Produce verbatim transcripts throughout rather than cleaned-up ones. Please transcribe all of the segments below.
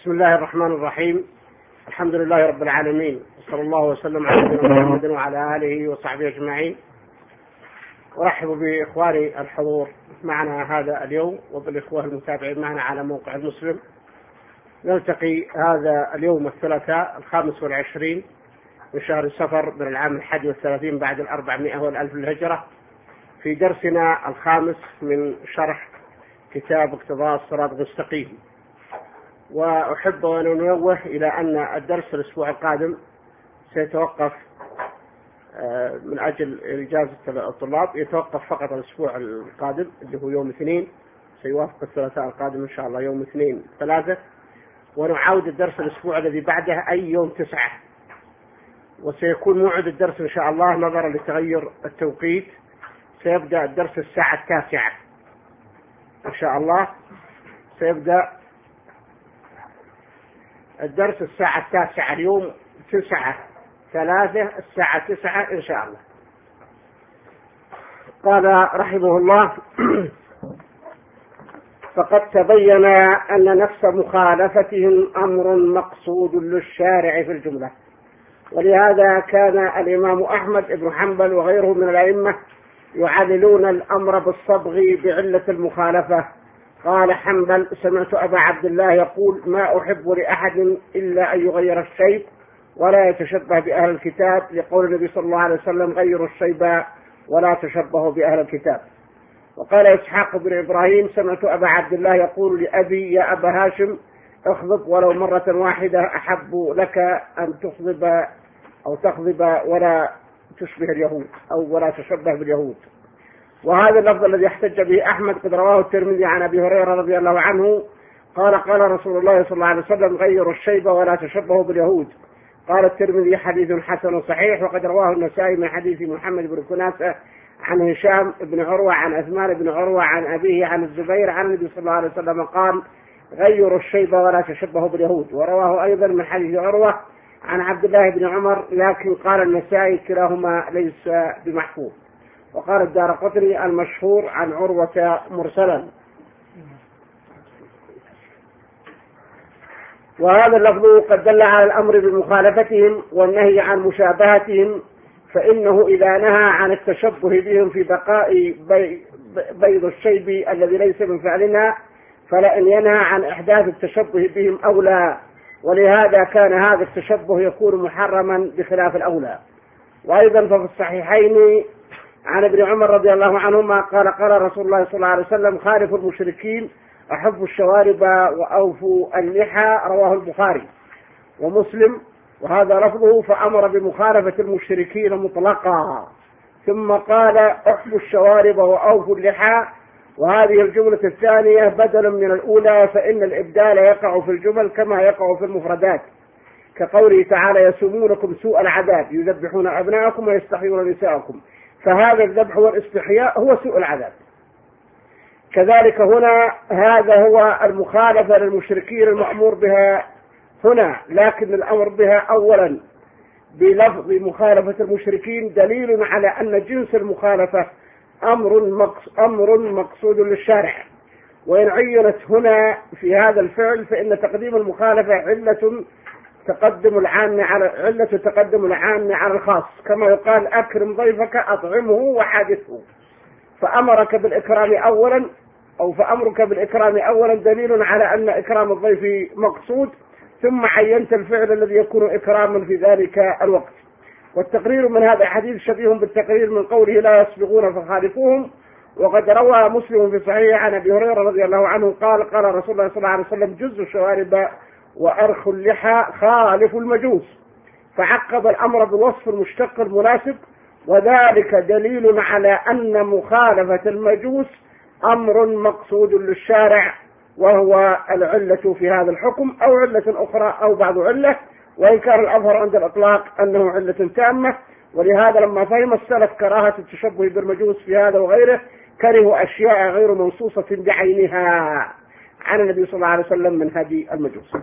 بسم الله الرحمن الرحيم. الحمد لله رب العالمين، وصلى الله وسلم على نبينا محمد وعلى آله وصحبه أجمعين. أرحب بإخواني الحضور معنا هذا اليوم وبالإخوة المتابعين معنا على موقع المسلم. نلتقي هذا اليوم الثلاثاء الخامس والعشرين من شهر سفر من العام الحادي والثلاثين بعد الأربعمائة والألف للهجرة في درسنا الخامس من شرح كتاب اقتضاء الصراط المستقيم. وأحب أن أنوه إلى أن الدرس الأسبوع القادم سيتوقف من أجل إجازة الطلاب، يتوقف فقط الأسبوع القادم اللي هو يوم اثنين، سيوافق الثلاثاء القادم إن شاء الله يوم اثنين ثلاثة، ونعاود الدرس الأسبوع الذي بعده أي يوم تسعة، وسيكون موعد الدرس إن شاء الله نظرا لتغير التوقيت سيبدأ الدرس الساعة التاسعة إن شاء الله. سيبدأ الدرس الساعة التاسعة اليوم تسعة ثلاثة الساعة تسعة إن شاء الله. قال رحمه الله: فقد تبين أن نفس مخالفتهم أمر مقصود للشارع في الجملة، ولهذا كان الإمام أحمد بن حنبل وغيره من الأئمة يعللون الأمر بالصبغ بعلة المخالفة. قال حنبل: سمعت أبا عبد الله يقول: ما أحب لأحد إلا أن يغير الشيب ولا يتشبه بأهل الكتاب، لقول النبي صلى الله عليه وسلم: غيروا الشيب ولا تشبهوا بأهل الكتاب. وقال إسحاق بن إبراهيم: سمعت أبا عبد الله يقول لأبي: يا أبا هاشم اخضب ولو مرة واحدة، أحب لك أن تخضب أو تخضب ولا تشبه اليهود أو ولا تشبه باليهود. وهذا اللفظ الذي احتج به أحمد قد رواه الترمذي عن أبي هريرة رضي الله عنه قال: قال رسول الله صلى الله عليه وسلم: غيروا الشيب ولا تشبهوا باليهود. قال الترمذي: حديث حسن صحيح. وقد رواه النسائي من حديث محمد بن كناسة عن هشام بن عروة عن عثمان بن عروة عن أبيه عن الزبير عن النبي صلى الله عليه وسلم قال: غيروا الشيب ولا تشبهوا باليهود. ورواه أيضا من حديث عروة عن عبد الله بن عمر، لكن قال النسائي: كلاهما ليس بمحفوظ. وقال الدارقطني: المشهور عن عروة مرسلا. وهذا اللفظ قد دل على الأمر بمخالفتهم والنهي عن مشابهتهم، فإنه إذا نهى عن التشبه بهم في بقاء بيض الشيب الذي ليس من فعلنا، فلأن ينهى عن إحداث التشبه بهم أولى، ولهذا كان هذا التشبه يكون محرما بخلاف الأولى. وأيضا ففي الصحيحين عن ابن عمر رضي الله عنهما قال: قال رسول الله صلى الله عليه وسلم: خالفوا المشركين، أحفوا الشوارب وأوفوا اللحى. رواه البخاري ومسلم. وهذا لفظه: فأمر بمخالفة المشركين مطلقا، ثم قال: أحفوا الشوارب وأوفوا اللحى. وهذه الجملة الثانية بدل من الأولى، فإن الإبدال يقع في الجمل كما يقع في المفردات، كقوله تعالى: يسومونكم سوء العذاب، يذبحون أبناءكم ويستحيون نساءكم. فهذا الذبح والاستحياء هو سوء العذاب. كذلك هنا هذا هو المخالفة للمشركين المأمور بها هنا، لكن الأمر بها أولا بلفظ مخالفة المشركين دليل على أن جنس المخالفة أمر مقص أمر مقصود للشارع. وإن عينت هنا في هذا الفعل فإن تقديم المخالفة علة تقدم العام على علة تقدم العام على الخاص، كما يقال: أكرم ضيفك أطعمه وحادثه. فأمرك بالإكرام أولا أو فأمرك بالإكرام أولا دليل على أن إكرام الضيف مقصود، ثم عينت الفعل الذي يكون إكراما في ذلك الوقت. والتقرير من هذا الحديث شبيه بالتقرير من قوله: لا يسبقون فخالفوهم. وقد روى مسلم في صحيح عن أبي هريرة رضي الله عنه قال: قال رسول الله صلى الله عليه وسلم: جزوا الشوارب وأرخوا اللحى، خالفوا المجوس. فعقب الأمر بالوصف المشتق المناسب، وذلك دليل على أن مخالفة المجوس أمر مقصود للشارع، وهو العلة في هذا الحكم أو علة أخرى أو بعض علة، وإن كان الأظهر عند الإطلاق أنه علة تامة. ولهذا لما فهم السلف كراهة التشبه بالمجوس في هذا وغيره كرهوا أشياء غير منصوصة بعينها عن النبي صلى الله عليه وسلم من هدي المجوس.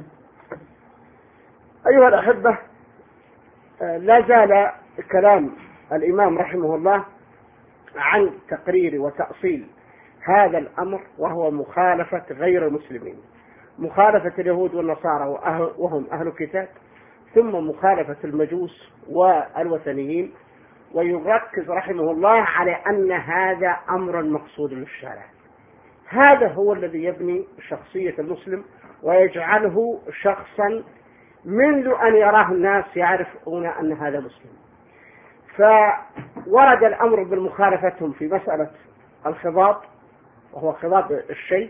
أيها الأحبة، لا زال كلام الإمام رحمه الله عن تقرير وتأصيل هذا الأمر، وهو مخالفة غير المسلمين. مخالفة اليهود والنصارى وهم أهل الكتاب، ثم مخالفة المجوس والوثنيين، ويركز رحمه الله على أن هذا أمر مقصود للشارع. هذا هو الذي يبني شخصية المسلم ويجعله شخصا منذ أن يراه الناس يعرفون أن هذا مسلم. فورد الأمر بالمخالفتهم في مسألة الخضاب وهو خضاب الشيء،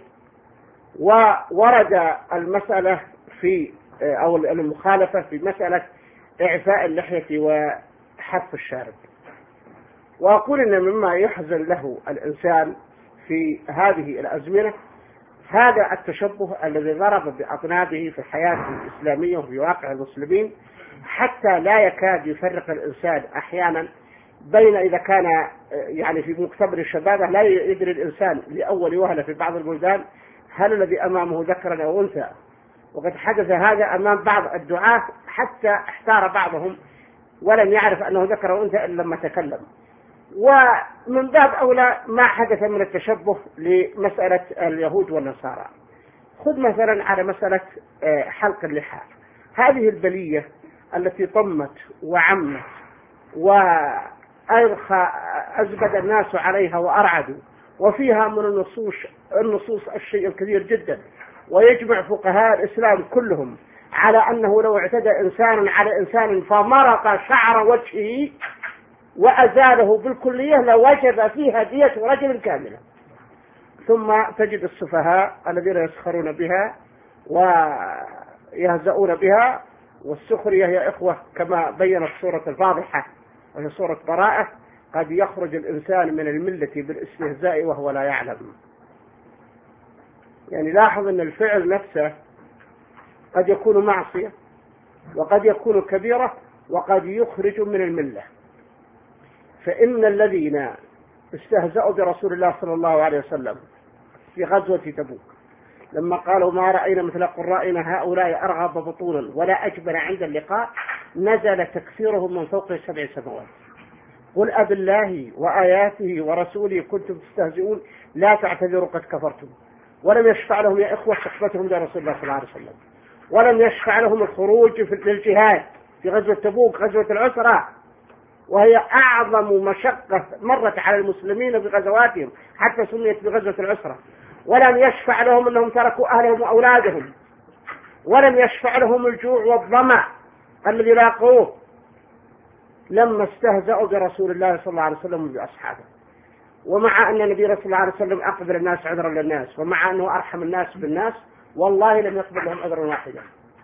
وورد المسألة في أو المخالفة في مسألة إعفاء اللحية وحف الشارب. وأقول إن مما يحزن له الإنسان في هذه الأزمنة هذا التشبه الذي ضرب بأطنابه في الحياة الإسلامية وفي واقع المسلمين، حتى لا يكاد يفرق الإنسان أحيانا بين إذا كان يعني في مقتبل الشبابة لا يدري الإنسان لأول وهلة في بعض البلدان هل الذي أمامه ذكر أو أنثى. وقد حدث هذا أمام بعض الدعاة حتى احتار بعضهم ولم يعرف أنه ذكر أو أنثى إلا لما تكلم. ومن باب أولى ما حدث من التشبه لمسألة اليهود والنصارى. خذ مثلا على مسألة حلق اللحى، هذه البلية التي طمت وعمت وأرخى أزبد الناس عليها وأرعدوا، وفيها من النصوص النصوص الشيء الكثير جدا، ويجمع فقهاء الإسلام كلهم على أنه لو اعتدى إنسان على إنسان فمرق شعر وجهه وأزاله بالكلية لوجب فيها دية رجل كاملة. ثم تجد السفهاء الذين يسخرون بها ويهزؤون بها، والسخرية يا إخوة كما بينت سورة الفاضحة وهي سورة براءة قد يخرج الإنسان من الملة بالاستهزاء وهو لا يعلم. يعني لاحظ أن الفعل نفسه قد يكون معصية وقد يكون كبيرة وقد يخرج من الملة. فإن الذين استهزأوا برسول الله صلى الله عليه وسلم في غزوة تبوك لما قالوا ما رأينا مثل قرائنا هؤلاء أرغب بطونا ولا أجبن عند اللقاء نزل تكفيرهم من فوق سبع سماوات. قل أب الله وآياته ورسوله كنتم تستهزئون لا تعتذروا قد كفرتم. ولم يشفع لهم يا إخوة صحبتهم لرسول الله صلى الله عليه وسلم، ولم يشفع لهم الخروج في الجهاد في غزوة تبوك غزوة العسرة، وهي أعظم مشقة مرت على المسلمين بغزواتهم حتى سميت بغزوة العسرة. ولم يشفع لهم أنهم تركوا أهلهم وأولادهم، ولم يشفع لهم الجوع والظمأ الذي لاقوه لما استهزأوا برسول الله صلى الله عليه وسلم وبأصحابه. ومع أن النبي صلى الله عليه وسلم أقبل الناس عذرا للناس، ومع أنه أرحم الناس بالناس، والله لم يقبل لهم عذرا واحدا.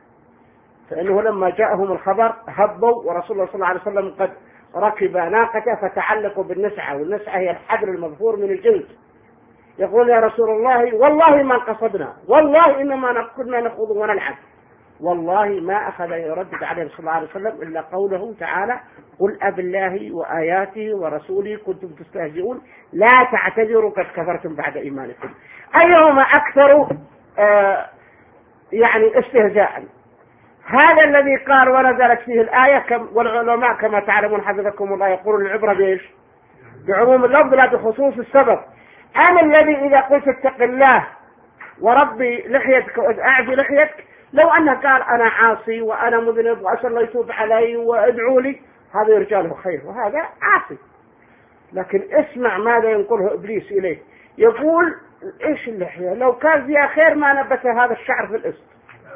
فإنه لما جاءهم الخبر هبوا، ورسول الله صلى الله عليه وسلم قد ركب ناقته فتعلقوا بالنسعة، والنسعة هي الحبل المظفور من الجلد. يقول يا رسول الله والله ما قصدنا، والله إنما كنا نخوض ونلعب. والله ما أخذ يردد عليه صلى الله عليه وسلم إلا قوله تعالى قل أب الله وآياته ورسوله كنتم تستهزئون لا تعتذروا قد كفرتم بعد إيمانكم. أيهما أكثر آه يعني استهزاء؟ هذا الذي قال ونزلت فيه الآية كم والعلماء كما تعلمون حفظكم الله يقولون العبرة بإيش؟ بعموم اللفظ لا بخصوص السبب. أنا الذي إذا قلت اتق الله وربي لحيتك وأعفي لحيتك، لو أنه قال أنا عاصي وأنا مذنب وأسأل الله يتوب علي وادعوا لي، هذا يرجى له خير وهذا عاصي. لكن اسمع ماذا ينقله إبليس إليه، يقول إيش اللحية لو كان فيها خير ما نبت هذا الشعر في الإسط.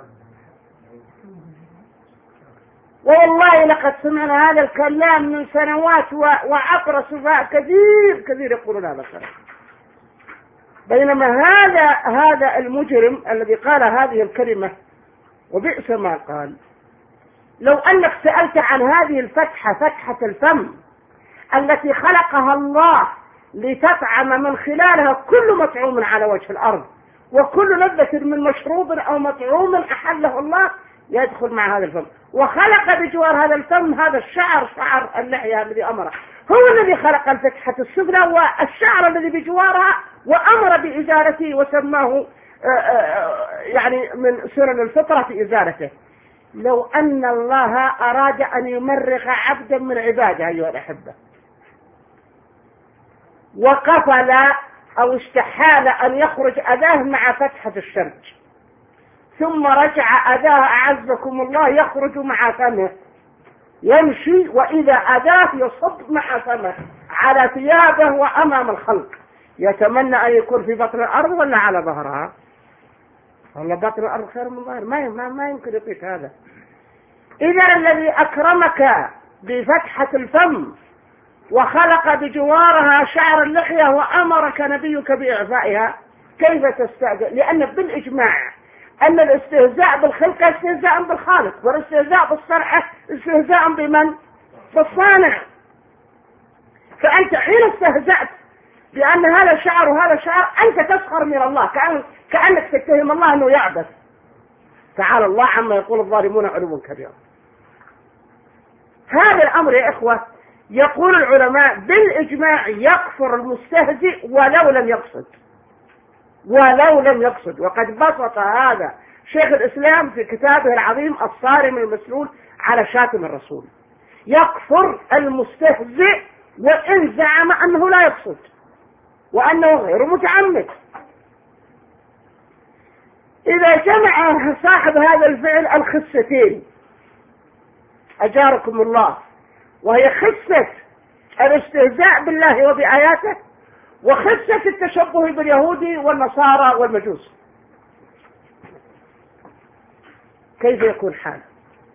والله لقد سمعنا هذا الكلام من سنوات وعبر سفهاء كثير كثير يقولون هذا الكلام. بينما هذا هذا المجرم الذي قال هذه الكلمة وبئس ما قال، لو أنك سألت عن هذه الفتحة فتحة الفم التي خلقها الله لتطعم من خلالها كل مطعوم على وجه الأرض وكل لذة من مشروب أو مطعوم أحله الله يدخل مع هذا الفم، وخلق بجوار هذا الفم هذا الشعر شعر اللحية الذي أمره، هو الذي خلق الفتحة السفلى والشعر الذي بجوارها وأمر بإزالته وسماه يعني من سنن الفطرة في إزالته. لو أن الله أراد أن يمرغ عبدا من عباده أيها الأحبة وقفل أو استحال أن يخرج أذاه مع فتحة الشرج ثم رجع أداه أعزكم الله يخرج مع فمه يمشي، وإذا أداه يصب مع فمه على ثيابه وأمام الخلق. يتمنى أن يكون في بطن الأرض ولا على ظهرها؟ والله بطن الأرض خير من ظهر، ما ما, ما يمكن يطيق هذا. إذا الذي أكرمك بفتحة الفم وخلق بجوارها شعر اللحية وأمرك نبيك بإعفائها، كيف تستعجل؟ لأن بالإجماع أن الاستهزاء بالخلق استهزاء بالخالق، والاستهزاء بالصنعة استهزاء بمن؟ بالصانع. فأنت حين استهزأت بأن هذا شعر وهذا شعر أنت تسخر من الله، كأن كأنك تتهم الله أنه يعبث. تعالى الله عما يقول الظالمون علوا كبيرا. هذا الأمر يا إخوة يقول العلماء بالإجماع يكفر المستهزئ ولو لم يقصد، ولو لم يقصد. وقد بسط هذا شيخ الإسلام في كتابه العظيم الصارم المسلول على شاتم الرسول. يكفر المستهزئ وإن زعم أنه لا يقصد وأنه غير متعمد. إذا جمع صاحب هذا الفعل الخصتين أجاركم الله، وهي خصة الاستهزاء بالله وبآياته، وخصة التشبه باليهود والنصارى والمجوس، كيف يكون حاله؟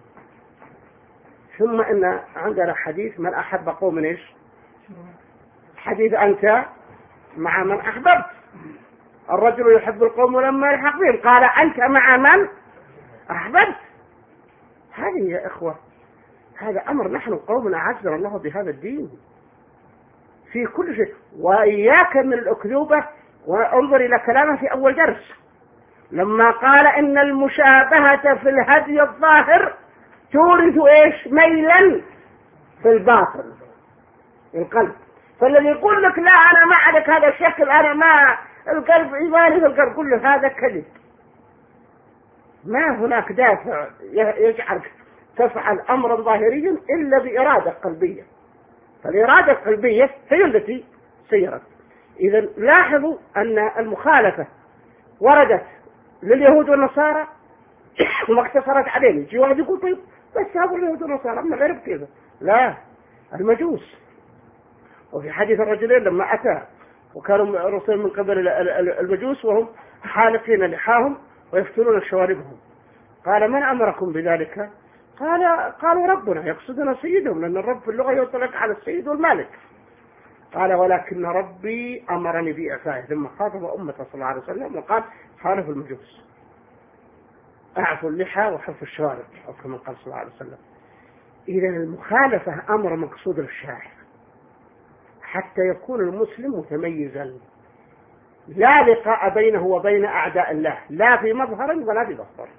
ثم إن عندنا حديث من أحب قوم إيش؟ حديث أنت مع من أحببت. الرجل يحب القوم لما يلحق بهم، قال أنت مع من أحببت. هذه يا إخوة هذا أمر، نحن قوم أعزنا الله بهذا الدين في كل شيء. وإياك من الأكذوبة. وانظر إلى كلامه في أول درس لما قال إن المشابهة في الهدي الظاهر تورث إيش؟ ميلا في الباطن القلب. فالذي يقول لك لا أنا ما عليك هذا الشكل، أنا ما القلب إيماني في القلب، كل هذا كذب. ما هناك دافع يجعلك تفعل أمرا ظاهريا إلا بإرادة قلبية، فالإرادة القلبية هي التي سيرت. إذا لاحظوا أن المخالفة وردت لليهود والنصارى وما اقتصرت عليهم. يجي واحد يقول طيب بس هذول اليهود والنصارى من غير كذا، لا، المجوس. وفي حديث الرجلين لما أتى وكانوا رسل من قبل المجوس وهم حالقين لحاهم ويفتنون شواربهم، قال من أمركم بذلك؟ قال قالوا ربنا، يقصدنا سيدهم، لأن الرب في اللغة يطلق على السيد والمالك. قال ولكن ربي أمرني بإعفائه. ثم خاطب أمته صلى الله عليه وسلم وقال خالفوا المجوس، أعفوا اللحى وحفوا الشوارب، أو كما قال صلى الله عليه وسلم. إذا المخالفة أمر مقصود للشارع حتى يكون المسلم متميزا، لا لقاء بينه وبين أعداء الله، لا في مظهر ولا في بصر.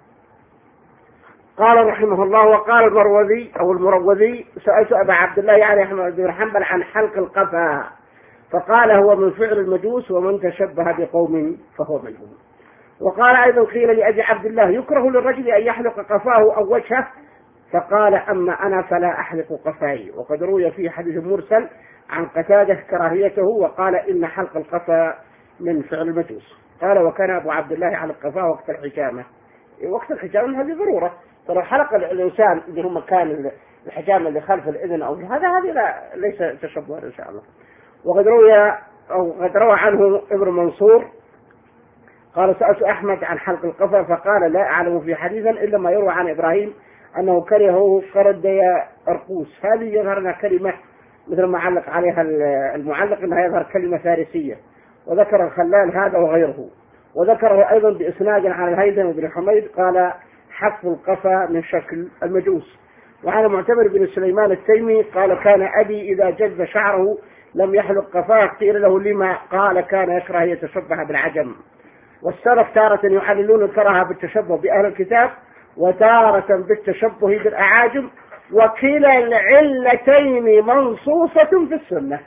قال رحمه الله وقال المروذي أو المروذي سألت أبا عبد الله يعني أحمد بن حنبل عن حلق القفا، فقال هو من فعل المجوس ومن تشبه بقوم فهو منهم. وقال أيضا قيل لأبي عبد الله يكره للرجل أن يحلق قفاه أو وجهه، فقال أما أنا فلا أحلق قفاي. وقد روي فيه حديث مرسل عن قتادة كراهيته، وقال إن حلق القفا من فعل المجوس. قال وكان أبو عبد الله على القفا وقت الحجامة. وقت الحجامة هذه ضرورة، فلو حلق الإنسان اللي هو مكان الحجامة اللي خلف الإذن أو هذا هذه لا ليس تشبها إن شاء الله. وقد روي أو قد روى عنه ابن منصور قال سألت أحمد عن حلق القفا فقال لا أعلم في حديثا إلا ما يروى عن إبراهيم أنه كرهه قرد أرقوس. هذه يظهرنا كلمة مثل ما علق عليها المعلق أنها يظهر كلمة فارسية، وذكر الخلال هذا وغيره. وذكره أيضا بإسناد عن الهيثم بن حميد قال حف القفا من شكل المجوس. وعن معتمر بن سليمان التيمي قال كان أبي إذا جز شعره لم يحلق قفاه، قيل له لما؟ قال كان يكره يتشبه بالعجم. والسلف تارة يحللون الكراهة بالتشبه بأهل الكتاب وتارة بالتشبه بالأعاجم، وكلا العلتين منصوصة في السنة.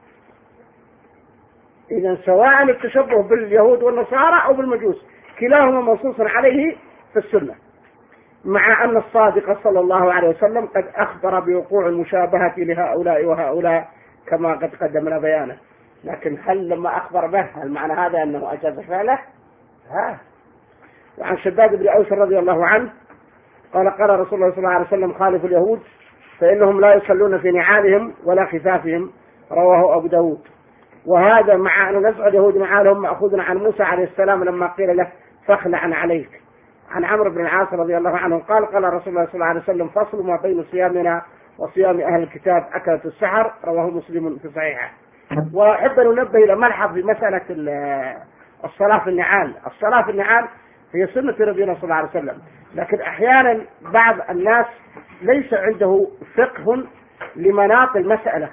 إذا سواء التشبه باليهود والنصارى أو بالمجوس كلاهما منصوص عليه في السنة، مع أن الصادق صلى الله عليه وسلم قد أخبر بوقوع المشابهة لهؤلاء وهؤلاء كما قد قدمنا بيانه. لكن هل لما أخبر به هل معنى هذا أنه أجاز فعله؟ ها. وعن شداد بن أوس رضي الله عنه قال قال رسول الله صلى الله عليه وسلم خالف اليهود فإنهم لا يصلون في نعالهم ولا خفافهم، رواه أبو داود. وهذا مع أن نزع اليهود نعالهم مأخوذ عن موسى عليه السلام لما قيل له فاخلع عليك. عن عمرو بن العاص رضي الله عنه قال قال رسول الله صلى الله عليه وسلم فصل ما بين صيامنا وصيام أهل الكتاب أكلة السحر، رواه مسلم في صحيحه. وأحب أن ننبه إلى ملحظ في مسألة الصلاة في النعال. الصلاة في النعال هي سنة نبينا صلى الله عليه وسلم، لكن أحيانا بعض الناس ليس عنده فقه لمناط المسألة،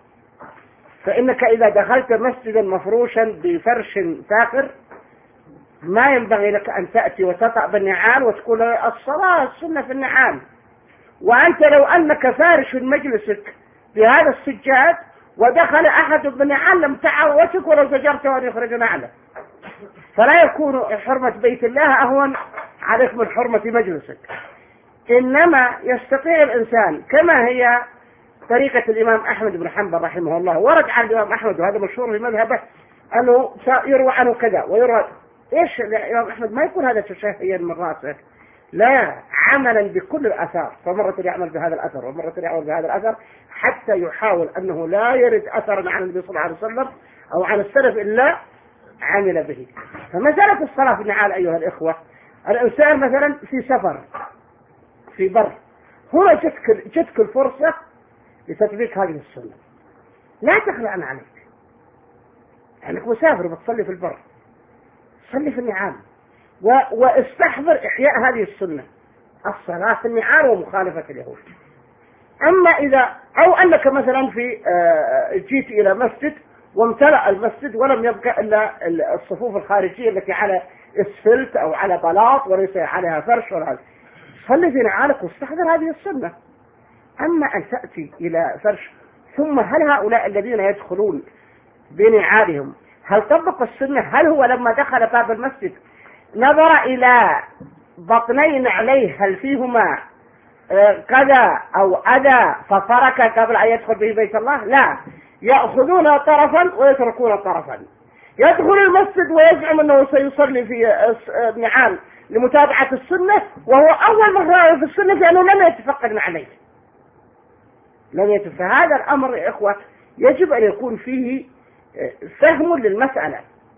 فإنك إذا دخلت مسجدا مفروشا بفرش فاخر ما ينبغي لك أن تأتي وتطأ بالنعال وتقول الصلاة السنة في النعال، وأنت لو أنك فارش مجلسك بهذا السجاد ودخل أحد بالنعال لم تعوتك ولو زجرته أن يخرج نعله، فلا يكون حرمة بيت الله أهون عليك من حرمة مجلسك. إنما يستطيع الإنسان كما هي طريقة الإمام أحمد بن حنبل رحمه الله، ورد عن الإمام أحمد وهذا مشهور في مذهبه أنه يروى عنه كذا ويروى إيش الإمام أحمد ما يكون هذا تشهيا من رأسه، لا، عملا بكل الأثار، فمرة يعمل بهذا الأثر ومرة يعمل بهذا الأثر حتى يحاول أنه لا يرد أثرا عن النبي صلى الله عليه وسلم أو عن السلف إلا عمل به. فمسألة الصلاة في النعال أيها الإخوة، الإنسان مثلا في سفر في بر، هنا جتك, جتك الفرصة لتطبيق هذه السنة، لا تخلعن عليك، أنك مسافر بتصلي في البر صلي في النعال و... واستحضر إحياء هذه السنة، الصلاة في النعال ومخالفة اليهود. أما إذا أو أنك مثلا في جيت إلى مسجد وامتلأ المسجد ولم يبقى إلا الصفوف الخارجية التي على اسفلت أو على بلاط وليس عليها فرش ولا هذا، صلي في نعالك واستحضر هذه السنة. أما أن تأتي إلى فرش، ثم هل هؤلاء الذين يدخلون بنعالهم هل طبق السنة؟ هل هو لما دخل باب المسجد نظر إلى بطنين عليه هل فيهما كذا أو أذى ففرك قبل أن يدخل به بيت الله؟ لا، يأخذون طرفا ويتركون طرفا. يدخل المسجد ويزعم أنه سيصلي في نعال لمتابعة السنة، وهو أول مرة في السنة لأنه لم يتفقد عليه، لم يتفقد. هذا الأمر يا إخوة يجب أن يكون فيه فهم للمسألة.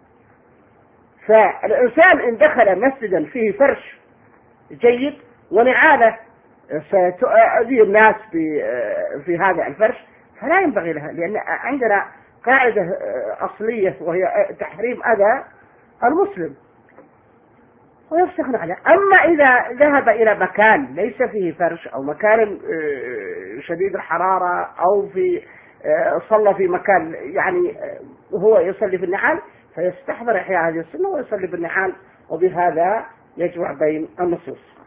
فالإنسان إن دخل مسجدا فيه فرش جيد ونعالة ستؤذي الناس في هذا الفرش فلا ينبغي لها، لأن عندنا قاعدة أصلية وهي تحريم أذى المسلم ويستغنى عنه. أما إذا ذهب إلى مكان ليس فيه فرش أو مكان شديد الحرارة أو في صلى في مكان يعني هو يصلي في النعال فيستحضر إحياء هذه السنة ويصلي بالنعال، وبهذا يجمع بين النصوص.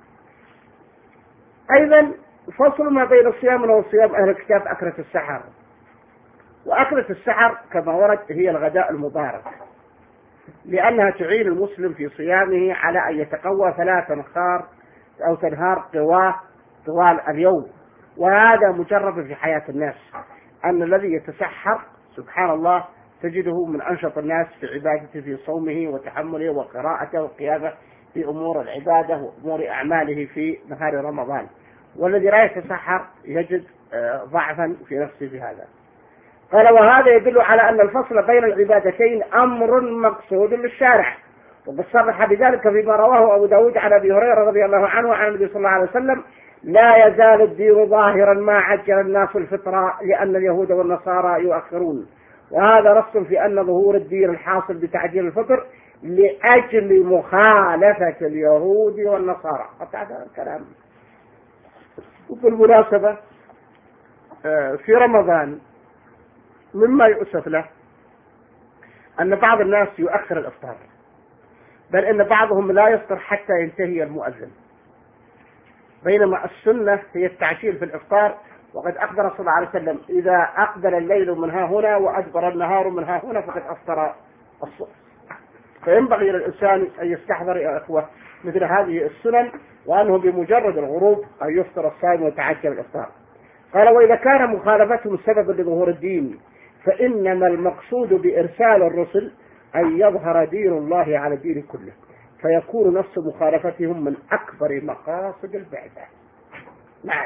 أيضا فصل ما بين صيامنا وصيام أهل الكتاب أكلة السحر. وأكلة السحر كما ورد هي الغداء المبارك، لأنها تعين المسلم في صيامه على أن يتقوى ثلاث نهار أو تنهار قواه طوال اليوم. وهذا مجرب في حياة الناس، أن الذي يتسحر سبحان الله تجده من أنشط الناس في عبادته في صومه وتحمله وقراءته وقيامه في أمور العبادة وأمور أعماله في نهار رمضان، والذي لا يتسحر يجد ضعفا في نفسه في هذا. قال وهذا يدل على أن الفصل بين العبادتين أمر مقصود للشارع، وقد صرح بذلك فيما رواه أبو داود عن أبي هريرة رضي الله عنه وعن النبي صلى الله عليه وسلم لا يزال الدين ظاهرا ما عجل الناس الفطرة لأن اليهود والنصارى يؤخرون. وهذا نص في أن ظهور الدين الحاصل بتعجيل الفطر لأجل مخالفة اليهود والنصارى. هذا الكلام. وبالمناسبة في رمضان مما يؤسف له أن بعض الناس يؤخر الإفطار، بل إن بعضهم لا يفطر حتى ينتهي المؤذن، بينما السنة هي التعجيل في الإفطار. وقد أخبر صلى الله عليه وسلم إذا أقبل الليل من ها هنا وأدبر النهار من ها هنا فقد أفطر الصبح. فينبغي للإنسان أن يستحضر يا أخوة مثل هذه السنن، وأنه بمجرد الغروب أن يفطر الصائم ويتعجل الإفطار. قال وإذا كان مخالفتهم سببا لظهور الدين فإنما المقصود بإرسال الرسل أن يظهر دين الله على الدين كله، فيكون نفس مخالفتهم من أكبر مقاصد البعثة. نعم.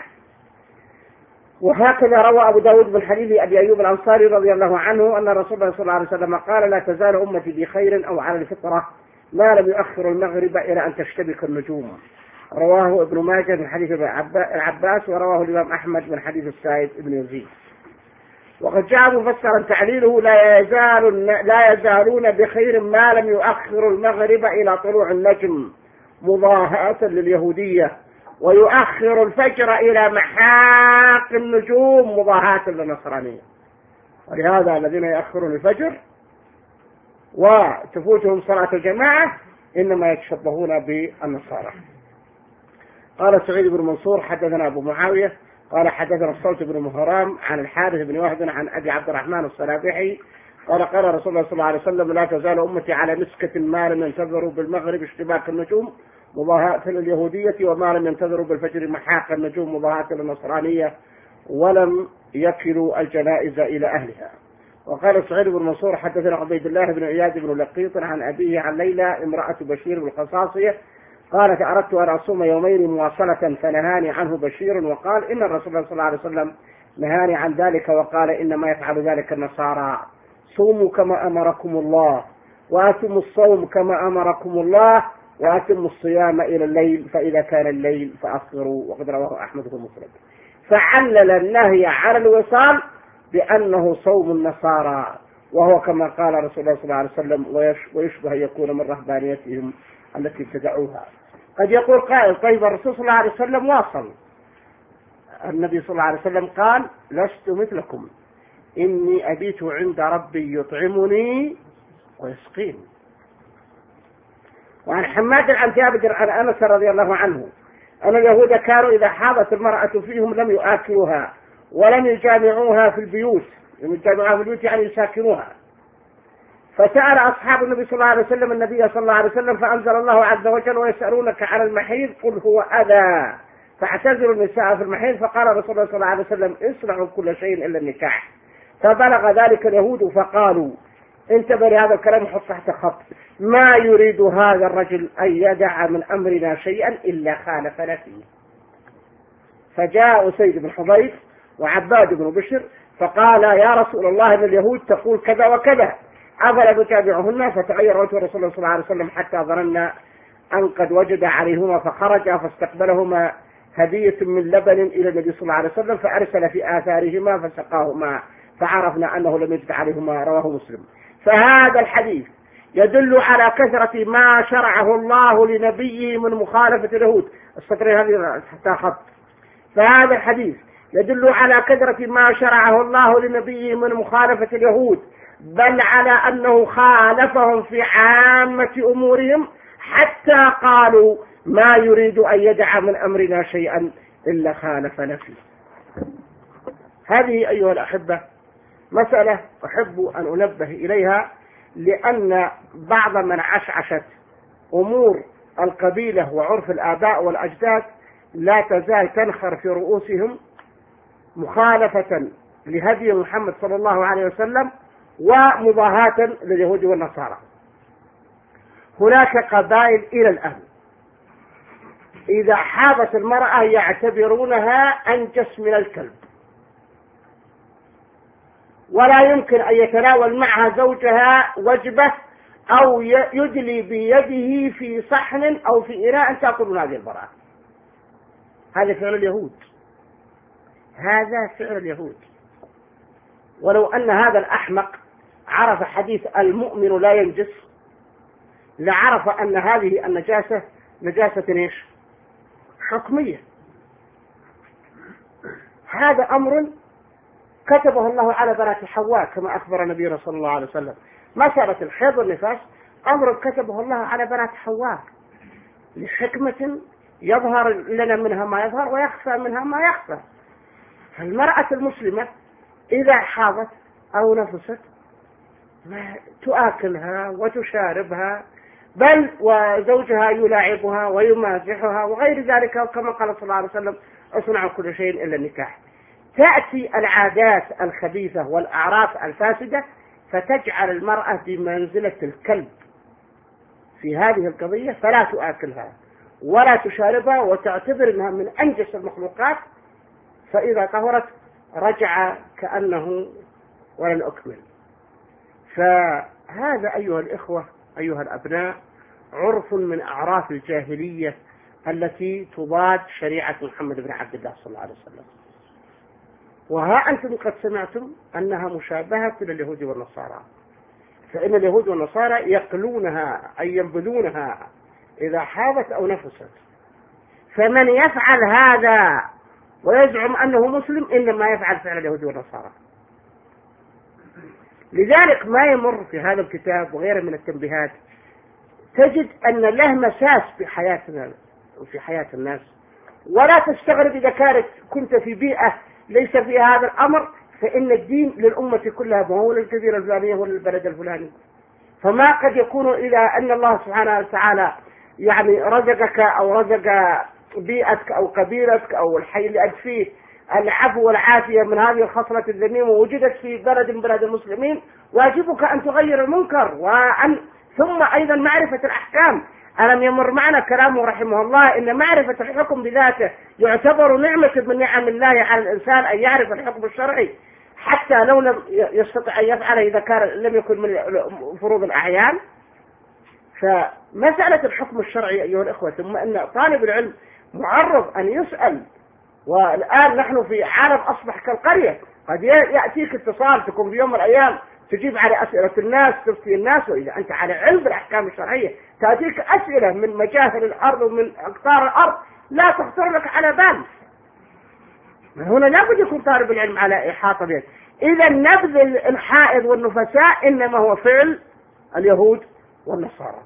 وهكذا روى أبو داود من حديث أبي أيوب الأنصاري رضي الله عنه أن رسول الله صلى الله عليه وسلم قال: لا تزال أمتي بخير أو على الفطرة ما لم يؤخر المغرب إلى أن تشتبك النجوم. رواه ابن ماجه من حديث العباس، ورواه الإمام أحمد من حديث السائب بن يزيد. وقد جاء مفسرا تعليله: لا يزال لا يزالون بخير ما لم يؤخر المغرب إلى طلوع النجم مضاهاة لليهودية، ويؤخر الفجر إلى محاق النجوم مضاهاة للنصرانية. ولهذا الذين يؤخرون الفجر وتفوتهم صلاة الجماعة إنما يتشبهون بالنصارى. قال سعيد بن منصور: حدثنا أبو معاوية قال حدثنا الصوت بن مهرام عن الحارث بن وهب عن أبي عبد الرحمن الصنابحي قال: قال رسول الله صلى الله عليه وسلم: لا تزال أمتي على مسكة ما لم ينتظروا بالمغرب اشتباك النجوم مضاهاة لليهودية، وما لم ينتظروا بالفجر محاق النجوم مضاهاة للنصرانية، ولم يكلوا الجنائز إلى أهلها. وقال سعيد بن منصور: حدثنا عبيد الله بن عياد بن لقيط عن أبيه عن ليلى امرأة بشير بن القصاصية قالت: أردت أن أصوم يومين مواصلة فنهاني عنه بشير، وقال: إن الرسول صلى الله عليه وسلم نهاني عن ذلك وقال: إنما يفعل ذلك النصارى، صوموا كما أمركم الله، وأتموا الصوم كما أمركم الله، وأتموا الصيام إلى الليل، فإذا كان الليل فأفطروا. وقد رواه أحمد بن مسلم. فعلل النهي على الوصال بأنه صوم النصارى، وهو كما قال رسول الله صلى الله عليه وسلم: ويشبه أن يكون من رهبانيتهم التي ابتدعوها. قد يقول قائل: طيب الرسول صلى الله عليه وسلم واصل، النبي صلى الله عليه وسلم قال: لست مثلكم إني أبيت عند ربي يطعمني ويسقيني. وعن حماد عن ثابت عن أنس رضي الله عنه أن اليهود كانوا إذا حاضت المرأة فيهم لم يؤكلوها ولم يجامعوها في البيوت، يجامعوها في البيوت يعني يساكنوها. فسأل أصحاب النبي صلى الله عليه وسلم النبي صلى الله عليه وسلم فأنزل الله عز وجل: ويسألونك عن المحيض قل هو أذى فاعتزلوا النساء في المحيض. فقال رسول الله صلى الله عليه وسلم: اصنعوا كل شيء إلا النكاح. فبلغ ذلك اليهود فقالوا: انتبه لهذا الكلام وحط تحت خط: ما يريد هذا الرجل أن يدع من أمرنا شيئا إلا خالفنا فيه. فجاء أسيد بن حضير وعباد بن بشر فقال: يا رسول الله إن اليهود تقول كذا وكذا، أفلا نتابعهن؟ فتغير وجه رسول الله صلى الله عليه وسلم حتى ظننا أن قد وجد عليهما، فخرج فاستقبلهما هدية من لبن إلى النبي صلى الله عليه وسلم، فأرسل في آثارهما فسقاهما، فعرفنا أنه لم يجد عليهما. رواه مسلم. فهذا الحديث يدل على كثرة ما شرعه الله لنبيه من مخالفة اليهود. السطرين هذه حتى خط. فهذا الحديث يدل على كثرة ما شرعه الله لنبيه من مخالفة اليهود، بل على أنه خالفهم في عامة أمورهم حتى قالوا: ما يريد أن يدع من أمرنا شيئا إلا خالفنا فيه. هذه أيها الأحبة مسألة أحب أن أنبه إليها، لأن بعض من عشعشت أمور القبيلة وعرف الآباء والأجداد لا تزال تنخر في رؤوسهم مخالفة لهدي محمد صلى الله عليه وسلم ومضاهاة لليهود والنصارى. هناك قبائل إلى الآن إذا حاضت المرأة يعتبرونها أنجس من الكلب، ولا يمكن أن يتناول معها زوجها وجبة أو يدلي بيده في صحن أو في إناء تأكل هذه المرأة. هذا فعل اليهود، هذا فعل اليهود. ولو أن هذا الأحمق عرف حديث المؤمن لا ينجس لعرف أن هذه النجاسة نجاسة إيش؟ حكمية. هذا أمر كتبه الله على بنات حواء كما أخبر نبينا صلى الله عليه وسلم. مسألة الحيض والنفاس أمر كتبه الله على بنات حواء لحكمة يظهر لنا منها ما يظهر ويخفى منها ما يخفى. فالمرأة المسلمة إذا حاضت أو نفست ما تؤكلها وتشاربها، بل وزوجها يلاعبها ويمازحها وغير ذلك، كما قال صلى الله عليه وسلم: اصنعوا كل شيء إلا النكاح. تأتي العادات الخبيثة والأعراف الفاسدة فتجعل المرأة بمنزلة الكلب في هذه القضية فلا تؤكلها ولا تشاربها وتعتبر أنها من أنجس المخلوقات، فإذا طهرت رجع كأنه ولن أكمل. فهذا أيها الإخوة أيها الأبناء عرف من أعراف الجاهلية التي تضاد شريعة محمد بن عبد الله صلى الله عليه وسلم. وها أنتم قد سمعتم أنها مشابهة لليهود والنصارى، فإن اليهود والنصارى يقلونها أي ينبذونها إذا حاضت أو نفست، فمن يفعل هذا ويزعم أنه مسلم إنما يفعل فعل اليهود والنصارى. لذلك ما يمر في هذا الكتاب وغيره من التنبيهات تجد أن له مساس في حياتنا وفي حياة الناس، ولا تستغرب إذا كانت كنت في بيئة ليس فيها هذا الأمر، فإن الدين للأمة كلها، ما هو للجزيرة الفلانية ولا البلد الفلاني. فما قد يكون إلى أن الله سبحانه وتعالى يعني رزقك أو رزق بيئتك أو قبيلتك أو الحي اللي أنت فيه العفو والعافية من هذه الخصلة الذميمة ووجدت في بلد من بلاد المسلمين، واجبك أن تغير المنكر وأن ثم أيضا معرفة الأحكام. ألم يمر معنا كلامه رحمه الله إن معرفة الحكم بذاته يعتبر نعمة من نعم الله على الإنسان أن يعرف الحكم الشرعي حتى لو لم يستطع أن يفعله إذا كان لم يكن من فروض الأعيان. فمسألة الحكم الشرعي أيها الإخوة، ثم أن طالب العلم معرض أن يسأل، والآن نحن في عالم أصبح كالقرية، قد يأتيك اتصال تكون في يوم من الأيام تجيب على أسئلة الناس تفتي الناس، وإذا أنت على علم بالأحكام الشرعية تأتيك أسئلة من مجاهل الأرض ومن أقطار الأرض لا تخطر لك على بال. هنا لابد يكون طالب العلم على إحاطة به. إذا نبذ الحائض والنفساء إنما هو فعل اليهود والنصارى.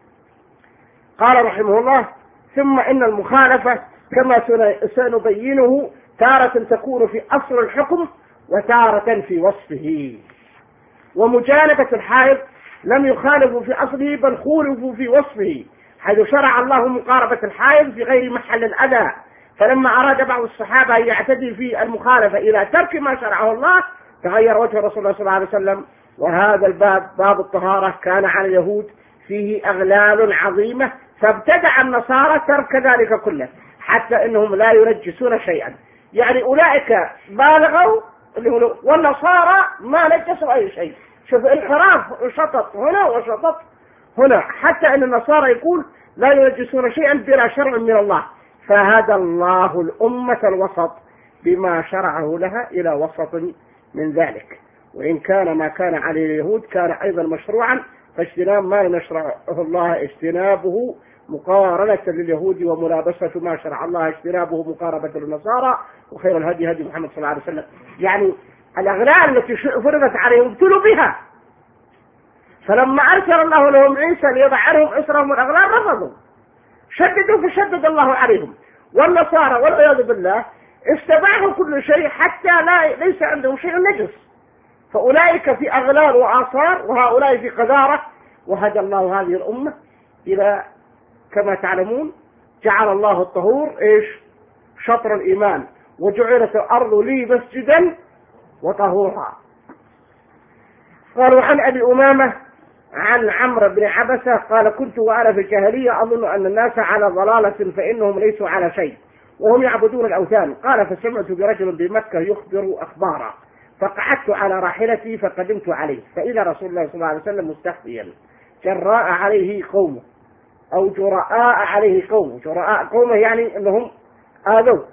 قال رحمه الله: ثم إن المخالفة كما سنبينه تارة تكون في أصل الحكم وتارة في وصفه. ومجانبة الحائض لم يخالفوا في أصله بل خولفوا في وصفه، حيث شرع الله مقاربة الحائض في غير محل الأذى، فلما أراد بعض الصحابة أن يعتدي في المخالفة إلى ترك ما شرعه الله تغير وجه رسول الله صلى الله عليه وسلم. وهذا الباب باب الطهارة كان على اليهود فيه أغلال عظيمة، فابتدع النصارى ترك ذلك كله حتى إنهم لا ينجسون شيئا. يعني أولئك بالغوا والنصارى ما نجسوا أي شيء. شوف انحراف، شطط هنا وشطط هنا، حتى أن النصارى يقول لا ينجسون شيئا بلا شرع من الله. فهدى الله الأمة الوسط بما شرعه لها إلى وسط من ذلك. وإن كان ما كان عليه اليهود كان أيضا مشروعا، فاجتناب ما لم يشرعه الله اجتنابه مقارنة لليهود، وملابسة ما شرع الله اجتنابه مقاربة للنصارى، وخير الهدي هدي محمد صلى الله عليه وسلم. يعني الأغلال التي فرضت عليهم ابتلوا بها، فلما أرسل الله لهم عيسى ليضع عنهم إصرهم والأغلال رفضوا، شددوا فشدد الله عليهم. والنصارى والعياذ بالله استباحوا كل شيء حتى لا ليس عندهم شيء نجس، فأولئك في أغلال وآثار وهؤلاء في قذارة. وهدى الله هذه الأمة إلى كما تعلمون جعل الله الطهور إيش؟ شطر الإيمان، وجعلت الأرض لي مسجدا وطهورا. قالوا عن أبي أمامة عن عمرو بن عبسة قال: كنت وأنا في الجاهلية أظن أن الناس على ضلالة فإنهم ليسوا على شيء وهم يعبدون الأوثان. قال: فسمعت برجل بمكة يخبر أخبارا، فقعدت على راحلتي فقدمت عليه، فإذا رسول الله صلى الله عليه وسلم مستخفيا جراء عليه قومه أو جراء عليه قومه، جراء قومه يعني أنهم آذوا.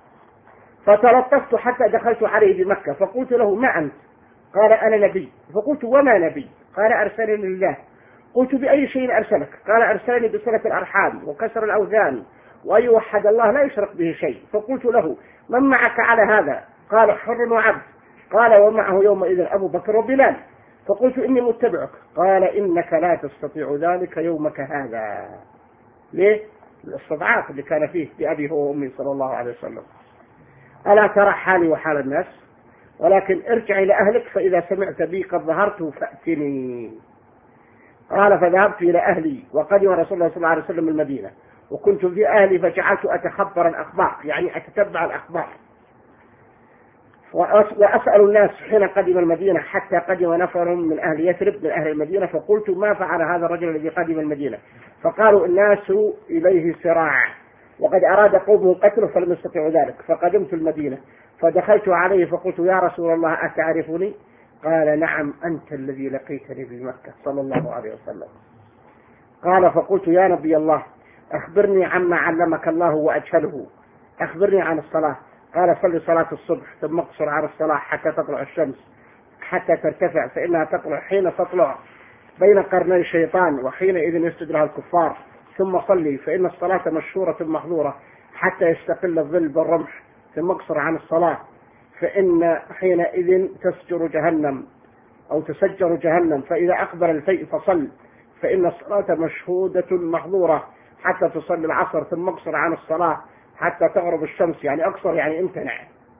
فتلطفت حتى دخلت عليه بمكة فقلت له: ما أنت؟ قال: أنا نبي. فقلت: وما نبي؟ قال: أرسلني الله. قلت: بأي شيء أرسلك؟ قال: أرسلني بصلة الأرحام وكسر الأوثان وأن يوحد الله لا يشرك به شيء. فقلت له: من معك على هذا؟ قال: حر وعبد. قال: ومعه يومئذ أبو بكر وبلال. فقلت: إني متبعك. قال: إنك لا تستطيع ذلك يومك هذا. ليه؟ الاستضعاف اللي كان فيه بأبي هو وأمي صلى الله عليه وسلم. ألا ترى حالي وحال الناس؟ ولكن ارجع إلى أهلك فإذا سمعت بي قد ظهرت فأتني. قال: فذهبت إلى أهلي، وقدم رسول الله صلى الله عليه وسلم المدينة، وكنت في أهلي فجعلت أتخبر الأخبار، يعني أتتبع الأخبار. وأسأل الناس حين قدم المدينة حتى قدم نفر من أهل يثرب من أهل المدينة، فقلت ما فعل هذا الرجل الذي قدم المدينة؟ فقالوا الناس إليه سراع وقد أراد قومه قتله فلم يستطيعوا ذلك. فقدمت المدينة فدخلت عليه فقلت يا رسول الله أتعرفني؟ قال نعم أنت الذي لقيتني بمكة صلى الله عليه وسلم. قال فقلت يا نبي الله أخبرني عما علمك الله وأجهله، أخبرني عن الصلاة. قال صل صلاة الصبح ثم اقصر على الصلاة حتى تطلع الشمس حتى ترتفع، فإنها تطلع حين تطلع بين قرني الشيطان وحينئذ يسجد لها الكفار، ثم صلي فإن الصلاة مشهورة محظورة حتى يستقل الظل بالرمح، ثم اقصر عن الصلاة فإن حينئذ تسجر جهنم أو تسجر جهنم، فإذا أقبل الفيء فصل فإن الصلاة مشهودة محظورة حتى تصلي العصر، ثم اقصر عن الصلاة حتى تغرب الشمس، يعني أقصر يعني امتنع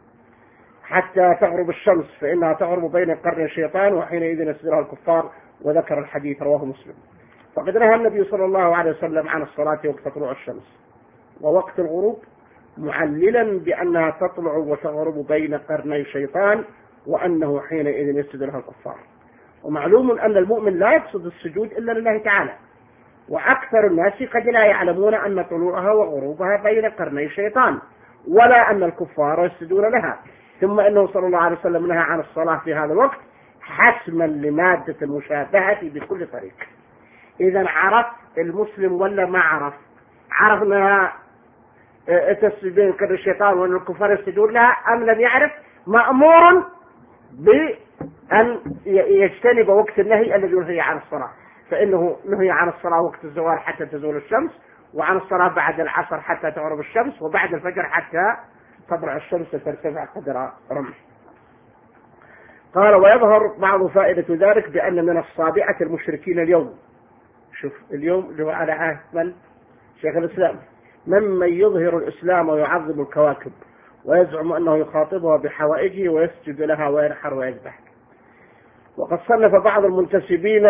حتى تغرب الشمس فإنها تغرب بين قرن الشيطان وحينئذ يسجرها الكفار. وذكر الحديث رواه مسلم. فقد نهى النبي صلى الله عليه وسلم عن الصلاة وقت طلوع الشمس ووقت الغروب، معللا بأنها تطلع وتغرب بين قرني الشيطان وأنه حينئذ يسجد لها الكفار. ومعلوم أن المؤمن لا يقصد السجود إلا لله تعالى، وأكثر الناس قد لا يعلمون أن طلوعها وغروبها بين قرني الشيطان ولا أن الكفار يسجدون لها. ثم أنه صلى الله عليه وسلم نهى عن الصلاة في هذا الوقت حسما لمادة المشابهة بكل طريق. إذا عرف المسلم ولا ما عرف؟ عرفنا تسجد بين قرن الشيطان وأن الكفار يسجدون لها أم لم يعرف؟ مأمور بأن يجتنب وقت النهي الذي نهي عن الصلاة، فإنه نهي عن الصلاة وقت الزوال حتى تزول الشمس، وعن الصلاة بعد العصر حتى تغرب الشمس، وبعد الفجر حتى تطلع الشمس وترتفع قدر رمح. قال ويظهر بعض فائدة ذلك بأن من الصابعة المشركين اليوم، شوف اليوم اللي هو على عهد من؟ شيخ الإسلام، ممن يظهر الإسلام ويعظم الكواكب ويزعم أنه يخاطبها بحوائجه ويسجد لها وينحر ويذبح. وقد صنف بعض المنتسبين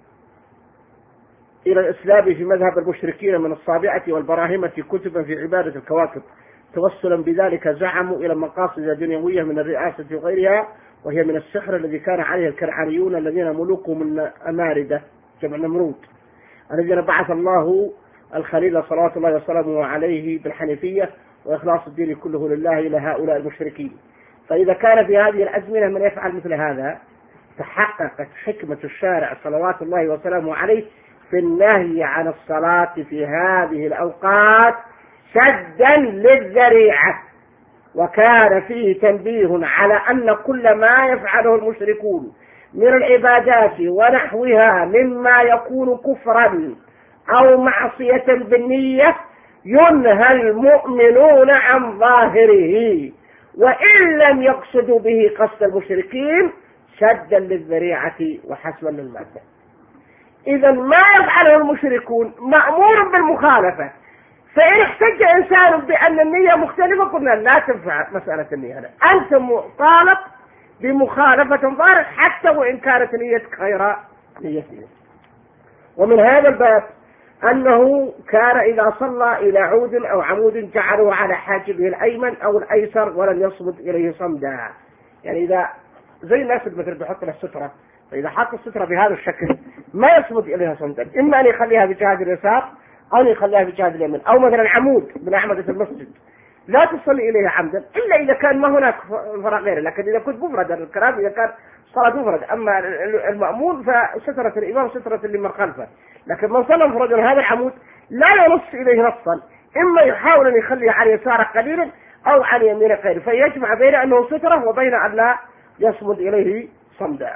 إلى الإسلام في مذهب المشركين من الصابعة والبراهمة كتبا في عبادة الكواكب، توسلا بذلك زعموا إلى مقاصد دنيوية من الرئاسة وغيرها، وهي من السحر الذي كان عليه الكنعانيون الذين ملوكوا من أماردة جمع نمرود، الذين بعث الله الخليل صلوات الله وسلامه عليه بالحنيفية وإخلاص الدين كله لله إلى هؤلاء المشركين. فإذا كان في هذه الأزمنة من يفعل مثل هذا تحققت حكمة الشارع صلوات الله وسلامه عليه في النهي عن الصلاة في هذه الأوقات سدا للذريعة، وكان فيه تنبيه على أن كل ما يفعله المشركون من العبادات ونحوها مما يكون كفرا أو معصية بالنية ينهى المؤمنون عن ظاهره، وإن لم يقصدوا به قصد المشركين سدا للذريعة وحسما للمادة. إذا ما يفعله المشركون مأمور بالمخالفة، فإن احتج إنسان بأن النية مختلفة قلنا لا تنفع مسألة النية، أنت مطالب بمخالفة ظاهرة حتى وإن كانت نيتك غير نيتك. ومن هذا الباب أنه كان إذا صلى إلى عود أو عمود جعله على حاجبه الأيمن أو الأيسر ولم يصمد إليه صمدا، يعني إذا زي الناس مثل بيحط له السترة، فإذا حط السترة بهذا الشكل ما يصمد إليها صمدا، إما أن يخليها بجهة اليسار أو يخليها بجهة اليمين، أو مثلا عمود من أعمدة المسجد لا تصلي إليها عمدا إلا إذا كان ما هناك فرق غيره، لكن إذا كنت مفرد الكلام إذا كان صلاة مفرد، أما المأمون فسترة الإمام سترة لمن خلفه، لكن من صلى مفرد هذا العمود لا ينص إليه نصا، إما يحاول أن يخليه على يساره قليلا أو على يمينه قليلا، فيجمع بين أنه سترة وبين أن لا يصمد إليه صمدا.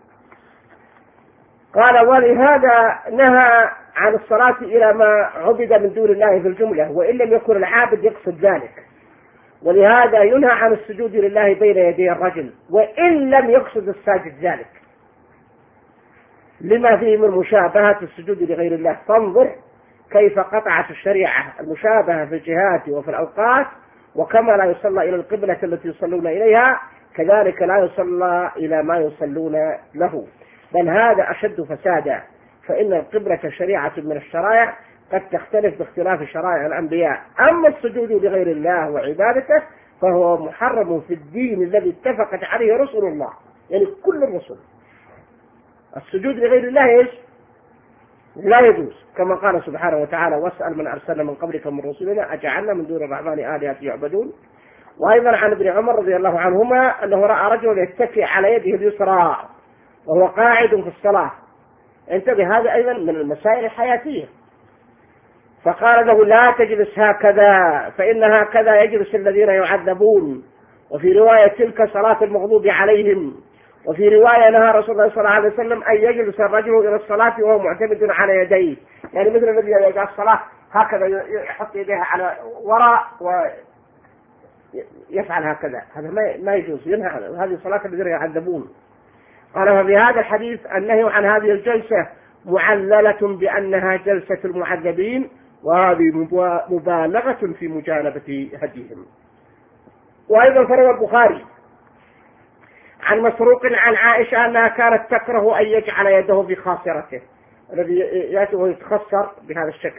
قال ولهذا نهى عن الصلاة إلى ما عبد من دون الله في الجملة وإن لم يكن العابد يقصد ذلك، ولهذا ينهى عن السجود لله بين يدي الرجل وإن لم يقصد الساجد ذلك لما فيه من مشابهة السجود لغير الله. فانظر كيف قطعت الشريعة المشابهة في الجهات وفي الأوقات، وكما لا يصلى إلى القبلة التي يصلون إليها كذلك لا يصلى إلى ما يصلون له، بل هذا أشد فسادا، فإن القبلة شريعة من الشرائع قد تختلف باختلاف شرائع الأنبياء، أما السجود لغير الله وعبادته فهو محرم في الدين الذي اتفقت عليه رسل الله، يعني كل الرسل. السجود لغير الله ايش؟ لا يجوز، كما قال سبحانه وتعالى: واسأل من أرسلنا من قبلك من رسلنا أجعلنا من دون الرحمن آلهة يعبدون. وأيضا عن ابن عمر رضي الله عنهما أنه رأى رجلا يتكئ على يده اليسرى وهو قاعد في الصلاة. انتبه، هذا أيضا من المسائل الحياتية. فقال له: لا تجلس هكذا، فإن هكذا يجلس الذين يعذبون. وفي رواية: تلك صلاة المغضوب عليهم. وفي رواية: نهى رسول الله صلى الله عليه وسلم أن يجلس الرجل إلى الصلاة وهو معتمد على يديه، يعني مثل الذي يجلس الصلاة هكذا يحط يديه على وراء ويفعل هكذا، هذا ما يجوز، ينهى. هذه صلاة الذين يعذبون. قال: ففي هذا الحديث النهي عن هذه الجلسة معللة بأنها جلسة المعذبين، وهذه مبالغة في مجانبة هديهم. وأيضا فروى البخاري عن مسروق عن عائشة أنها كانت تكره أن يجعل يده في خاصرته، الذي يأتي ويتخسر بهذا الشكل،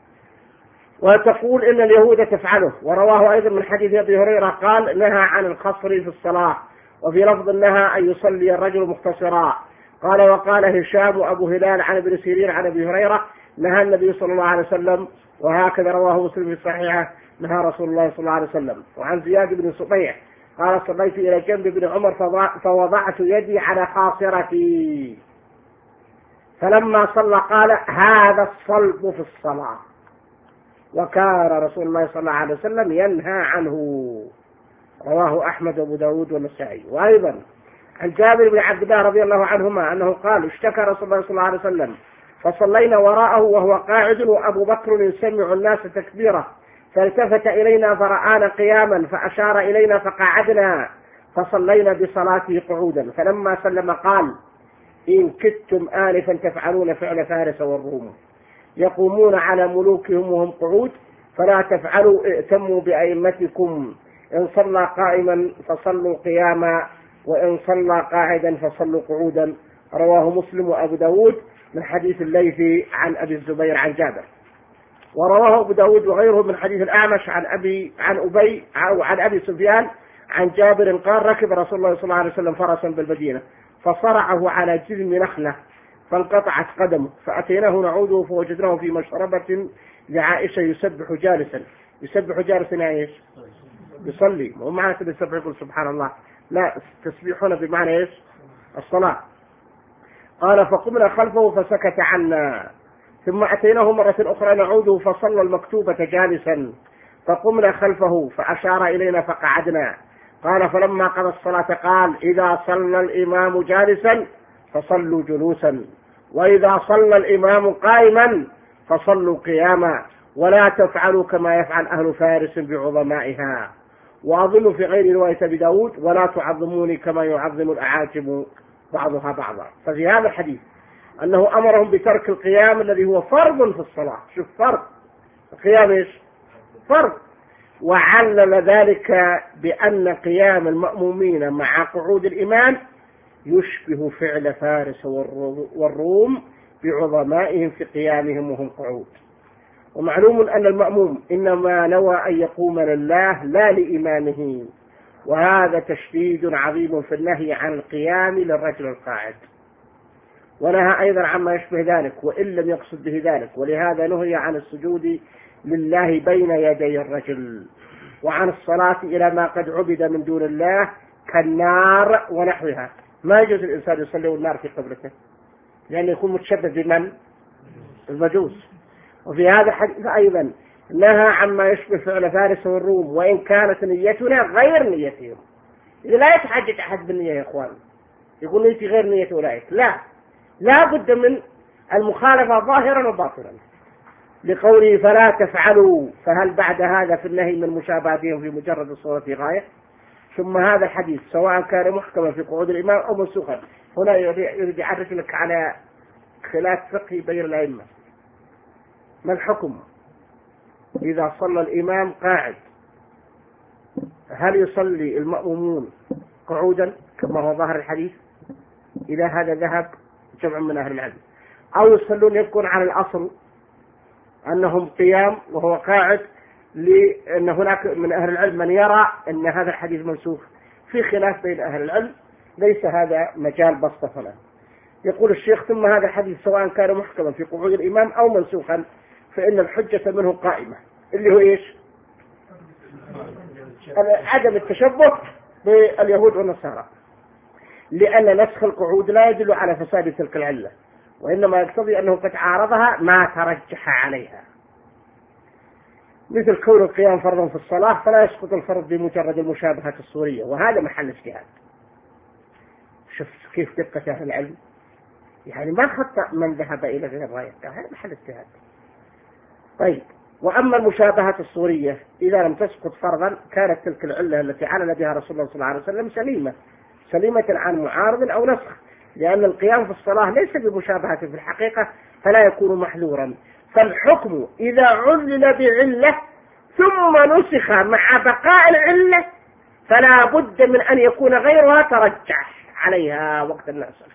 وتقول إن اليهود تفعله. ورواه أيضا من حديث أبي هريرة قال: نهى عن الخصر في الصلاة. وفي لفظ: نهى أن يصلي الرجل مختصرا. قال: وقال هشام أبو هلال عن ابن سيرين عن أبي هريرة: نهى النبي صلى الله عليه وسلم. وهكذا رواه مسلم في صحيحه: نهى رسول الله صلى الله عليه وسلم. وعن زياد بن صبيح قال: صليت إلى جنب ابن عمر فوضعت يدي على خاصرتي، فلما صلى قال: هذا الصلب في الصلاة. وكان رسول الله صلى الله عليه وسلم ينهى عنه. رواه أحمد وأبو داود والنسائي. وأيضا عن جابر بن عبد الله رضي الله عنهما أنه قال: اشتكى رسول الله صلى الله عليه وسلم فصلينا وراءه وهو قاعد وأبو بكر يسمع الناس تكبيره، فالتفت إلينا فرآنا قياما فأشار إلينا فقعدنا، فصلينا بصلاته قعودا. فلما سلم قال: إن كدتم آنفا تفعلون فعل فارس والروم، يقومون على ملوكهم وهم قعود، فلا تفعلوا، ائتموا بأئمتكم، إن صلى قائما فصلوا قياما، وإن صلى قاعدا فصلوا قعودا. رواه مسلم وأبو داود من حديث الليثي عن أبي الزبير عن جابر. ورواه أبو داود وغيره من حديث الأعمش عن أبي عن أبي أو عن أبي سفيان عن جابر قال: ركب رسول الله صلى الله عليه وسلم فرسا بالمدينة فصرعه على جذم نخلة فانقطعت قدمه، فأتيناه نعوده فوجدناه في مشربة لعائشة يسبح جالسا. يسبح جالسا يعني ايش؟ يصلي، مو معنى يسبح يقول سبحان الله، لا، تسبيحنا بمعنى ايش؟ الصلاة. قال: فقمنا خلفه فسكت عنا، ثم أتيناه مرة أخرى نعوده فصلى المكتوبة جالسا، فقمنا خلفه فأشار إلينا فقعدنا. قال: فلما قضى الصلاة قال: إذا صلى الإمام جالسا فصلوا جلوسا، وإذا صلى الإمام قائما فصلوا قياما، ولا تفعلوا كما يفعل أهل فارس بعظمائها. وأظن في غير رواية أبي داود: ولا تعظموني كما يعظم الأعاجم بعضها بعضا. ففي هذا الحديث أنه أمرهم بترك القيام الذي هو فرض في الصلاة. شوف، فرض القيام إيش؟ فرض. وعلل ذلك بأن قيام المأمومين مع قعود الإمام يشبه فعل فارس والروم بعظمائهم في قيامهم وهم قعود. ومعلوم أن المأموم إنما نوى أن يقوم لله لا لإمامه، وهذا تشديد عظيم في النهي عن القيام للرجل القاعد. ونهى أيضا عما يشبه ذلك وإن لم يقصد به ذلك، ولهذا نهي عن السجود لله بين يدي الرجل، وعن الصلاة إلى ما قد عبد من دون الله كالنار ونحوها. ما يجوز الإنسان يصلي والنار في قبرته، لأنه يكون متشبه بمن؟ المجوس. وفي هذا الحديث أيضا نهى عما يشبه فعل فارس والروم، وإن كانت نيتنا غير نيتهم. إذا لا يتحجج أحد بالنية يا إخوان، يقول نيتي غير نية أولئك، لا، لا بد من المخالفة ظاهرا وباطنا، لقوله: فلا تفعلوا. فهل بعد هذا في النهي من مشابهتهم في مجرد الصورة غاية؟ ثم هذا الحديث سواء كان محكما في قعود الإمام أو منسوخا، هنا يريد يعرف لك على خلاف فقهي بين الأئمة. ما الحكم إذا صلى الإمام قاعد؟ هل يصلي المأمومون قعودا كما هو ظاهر الحديث؟ إلى هذا ذهب جمع من أهل العلم. أو يصلون يكون على الأصل أنهم قيام وهو قاعد، لأن هناك من أهل العلم من يرى أن هذا الحديث منسوخ، في خلاف بين أهل العلم، ليس هذا مجال بسطة هنا. يقول الشيخ: ثم هذا الحديث سواء كان محكما في قعود الإمام أو منسوخا فإن الحجة منه قائمة، اللي هو إيش؟ عدم التشبه باليهود والنصارى، لأن نسخ القعود لا يدل على فساد تلك العلة، وإنما يقتضي أنه قد عارضها ما ترجح عليها، مثل كون القيام فرضا في الصلاة فلا يسقط الفرض بمجرد المشابهة الصورية، وهذا محل اجتهاد. شوف كيف دقة أهل العلم، يعني ما خطأ من ذهب إلى غير رأيه، هذا محل اجتهاد. طيب، وأما المشابهة الصورية إذا لم تسقط فرضا كانت تلك العلة التي علل بها رسول الله صلى الله عليه وسلم سليمة سليمة عن معارض أو نسخ، لأن القيام في الصلاة ليس بمشابهة في الحقيقة فلا يكون محذورا. فالحكم إذا علل بعلة ثم نسخ مع بقاء العلة فلا بد من أن يكون غيرها ترجح عليها وقت النسخ.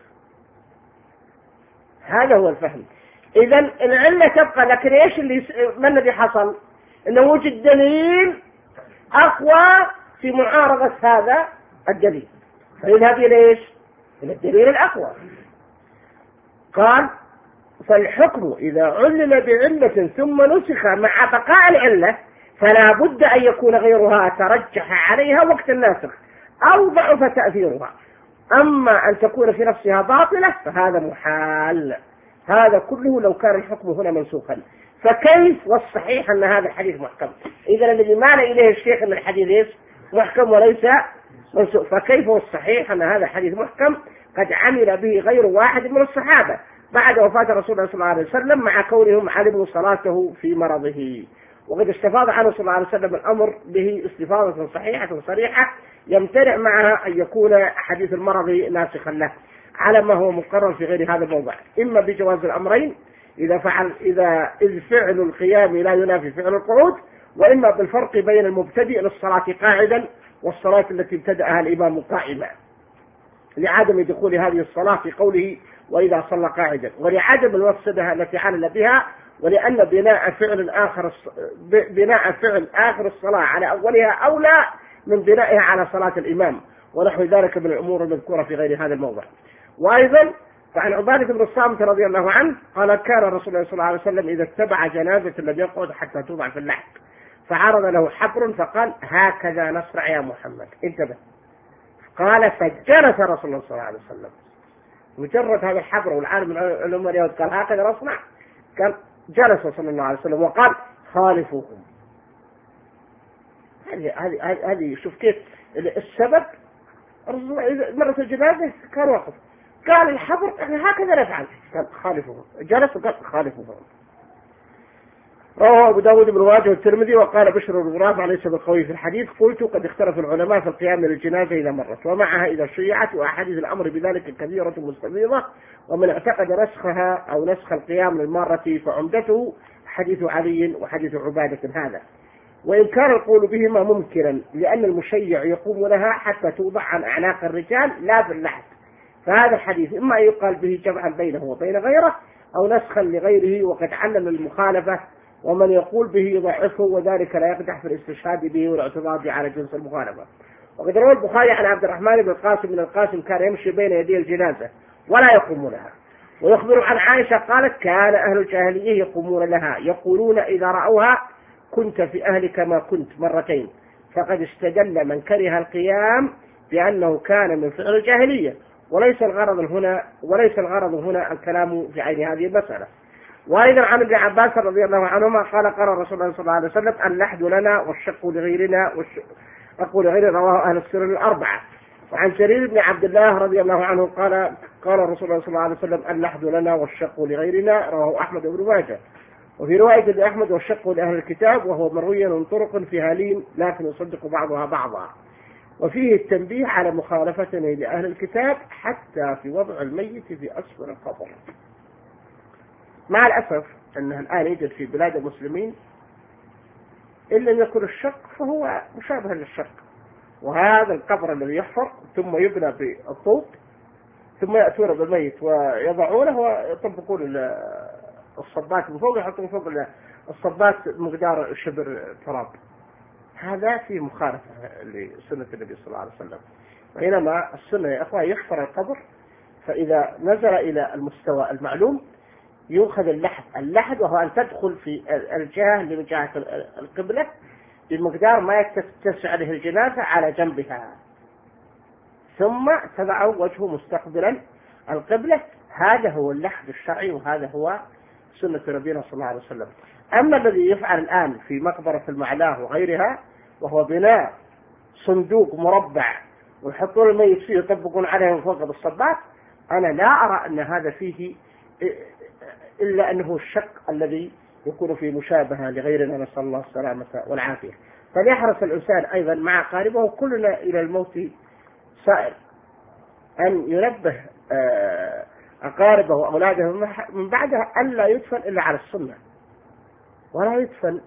هذا هو الفهم. إذا العلة تبقى، لكن إيش اللي ما الذي حصل؟ إنه وجد دليل أقوى في معارضة هذا الدليل، فيذهب إلى إيش؟ إلى الدليل الأقوى. قال: فالحكم إذا علل بعلة ثم نسخ مع بقاء العلة فلا بد أن يكون غيرها ترجح عليها وقت الناسخ أو ضعف تأثيرها. أما أن تكون في نفسها باطلة فهذا محال. هذا كله لو كان الحكم هنا منسوخا. فكيف والصحيح أن هذا الحديث محكم؟ إذا الذي مال إليه الشيخ أن الحديث محكم وليس منسوخ، فكيف والصحيح أن هذا الحديث محكم قد عمل به غير واحد من الصحابة بعد وفاة رسول الله صلى الله عليه وسلم، مع كونهم علموا صلاته في مرضه، وقد استفاض عنه صلى الله عليه وسلم الأمر به استفاضة صحيحة صريحة يمتنع معها أن يكون حديث المرض ناسخا له على ما هو مقرر في غير هذا الموضع، إما بجواز الأمرين إذا فعل إذا إذ فعل القيام لا ينافي فعل القعود، وإما بالفرق بين المبتدئ للصلاة قاعدا والصلاة التي ابتدأها الإمام قائما، لعدم دخول هذه الصلاة في قوله وإذا صلى قاعدا، ولعدم المفسدة التي علل بها، ولأن بناء فعل آخر بناء فعل آخر الصلاة على أولها أولى من بنائها على صلاة الإمام، ونحو ذلك من الأمور المذكورة في غير هذا الموضع. وأيضا فعن عبادة بن الصامت رضي الله عنه قال: كان رسول الله صلى الله عليه وسلم إذا اتبع جنازة لم يقعد حتى توضع في اللحد، فعرض له حبر فقال: هكذا نصنع يا محمد، انتبه. قال: فجلس رسول الله صلى الله عليه وسلم، مجرد هذا الحبر، والعالم من العلماء اليهود قال هكذا نصنع، قال جلس صلى الله عليه وسلم وقال: خالفوهم. هذه هذه هذه شوف كيف السبب. مرت الجنازة كان واقف، قال الحبر هكذا نفعل، قال خالفوهم، جلس وقال خالفوهم. رواه أبو داود بن ماجه والترمذي. وقال بشر الغراف ليس بالقوي في الحديث. قلت: قد اختلف العلماء في القيام للجنازة إذا مرت ومعها إذا شيعت، وأحاديث الأمر بذلك كثيرة مستفيضة، ومن اعتقد نسخها أو نسخ القيام للمارة فعمدته حديث علي وحديث عبادة هذا، وإن كان القول بهما ممكنا لأن المشيع يقوم لها حتى توضع عن أعناق الرجال لا باللحد، فهذا الحديث إما أن يقال به جمعا بينه وبين غيره أو نسخا لغيره، وقد علم المخالفة، ومن يقول به يضعفه، وذلك لا يقدح في الاستشهاد به والاعتراض على جنس المخالفة. وقد روى البخاري عن عبد الرحمن بن القاسم من القاسم كان يمشي بين يدي الجنازة ولا يقوم لها، ويخبر عن عائشة قالت: كان أهل الجاهلية يقومون لها يقولون إذا رأوها: كنت في أهلك ما كنت مرتين، فقد استدل من كره القيام بأنه كان من فعل الجاهلية، وليس الغرض هنا وليس الغرض هنا الكلام في عين هذه المسألة. وأيضا عن ابن عباس رضي الله عنهما قال: قال رسول الله صلى الله عليه وسلم: اللحد لنا والشق لغيرنا والشق لغيرنا، رواه أهل السنن الأربعة. وعن جرير بن عبد الله رضي الله عنه قال: قال رسول الله صلى الله عليه وسلم: اللحد لنا والشق لغيرنا، رواه أحمد بن ماجه. وفي رواية لأحمد: والشق لأهل الكتاب، وهو مروي من طرق فيها لين لكن يصدق بعضها بعضا. وفيه التنبيه على مخالفتنا لأهل الكتاب حتى في وضع الميت في أسفل القبر. مع الأسف أنه الآن يوجد في بلاد المسلمين إن لم يكن الشق فهو مشابه للشق، وهذا القبر الذي يحفر ثم يبنى بالطوب ثم يأتون بالميت ويضعونه ويطبقون الصبات من فوق، يحطون فوق الصبات مقدار شبر تراب، هذا في مخالفة لسنة النبي صلى الله عليه وسلم. بينما السنة يا أخوة يحفر القبر، فإذا نزل إلى المستوى المعلوم يؤخذ اللحد اللحد وهو أن تدخل في الجهة لجهة القبلة بمقدار ما يتسع له الجنازة على جنبها، ثم تضع وجهه مستقبلا القبلة. هذا هو اللحد الشرعي، وهذا هو سنة نبينا صلى الله عليه وسلم. أما الذي يفعل الآن في مقبرة المعلاه وغيرها، وهو بناء صندوق مربع ويحطون الميت فيه يطبقون عليه من فوق بالصبات، أنا لا أرى أن هذا فيه إلا أنه الشك الذي يكون فيه مشابهة لغيرنا، نسأل الله السلامة والعافية. فليحرص الإنسان أيضا مع قاربه، كلنا إلى الموت سائر، أن ينبه أقاربه وأولاده من بعدها ألا يدفن إلا على السنة، ولا يدفن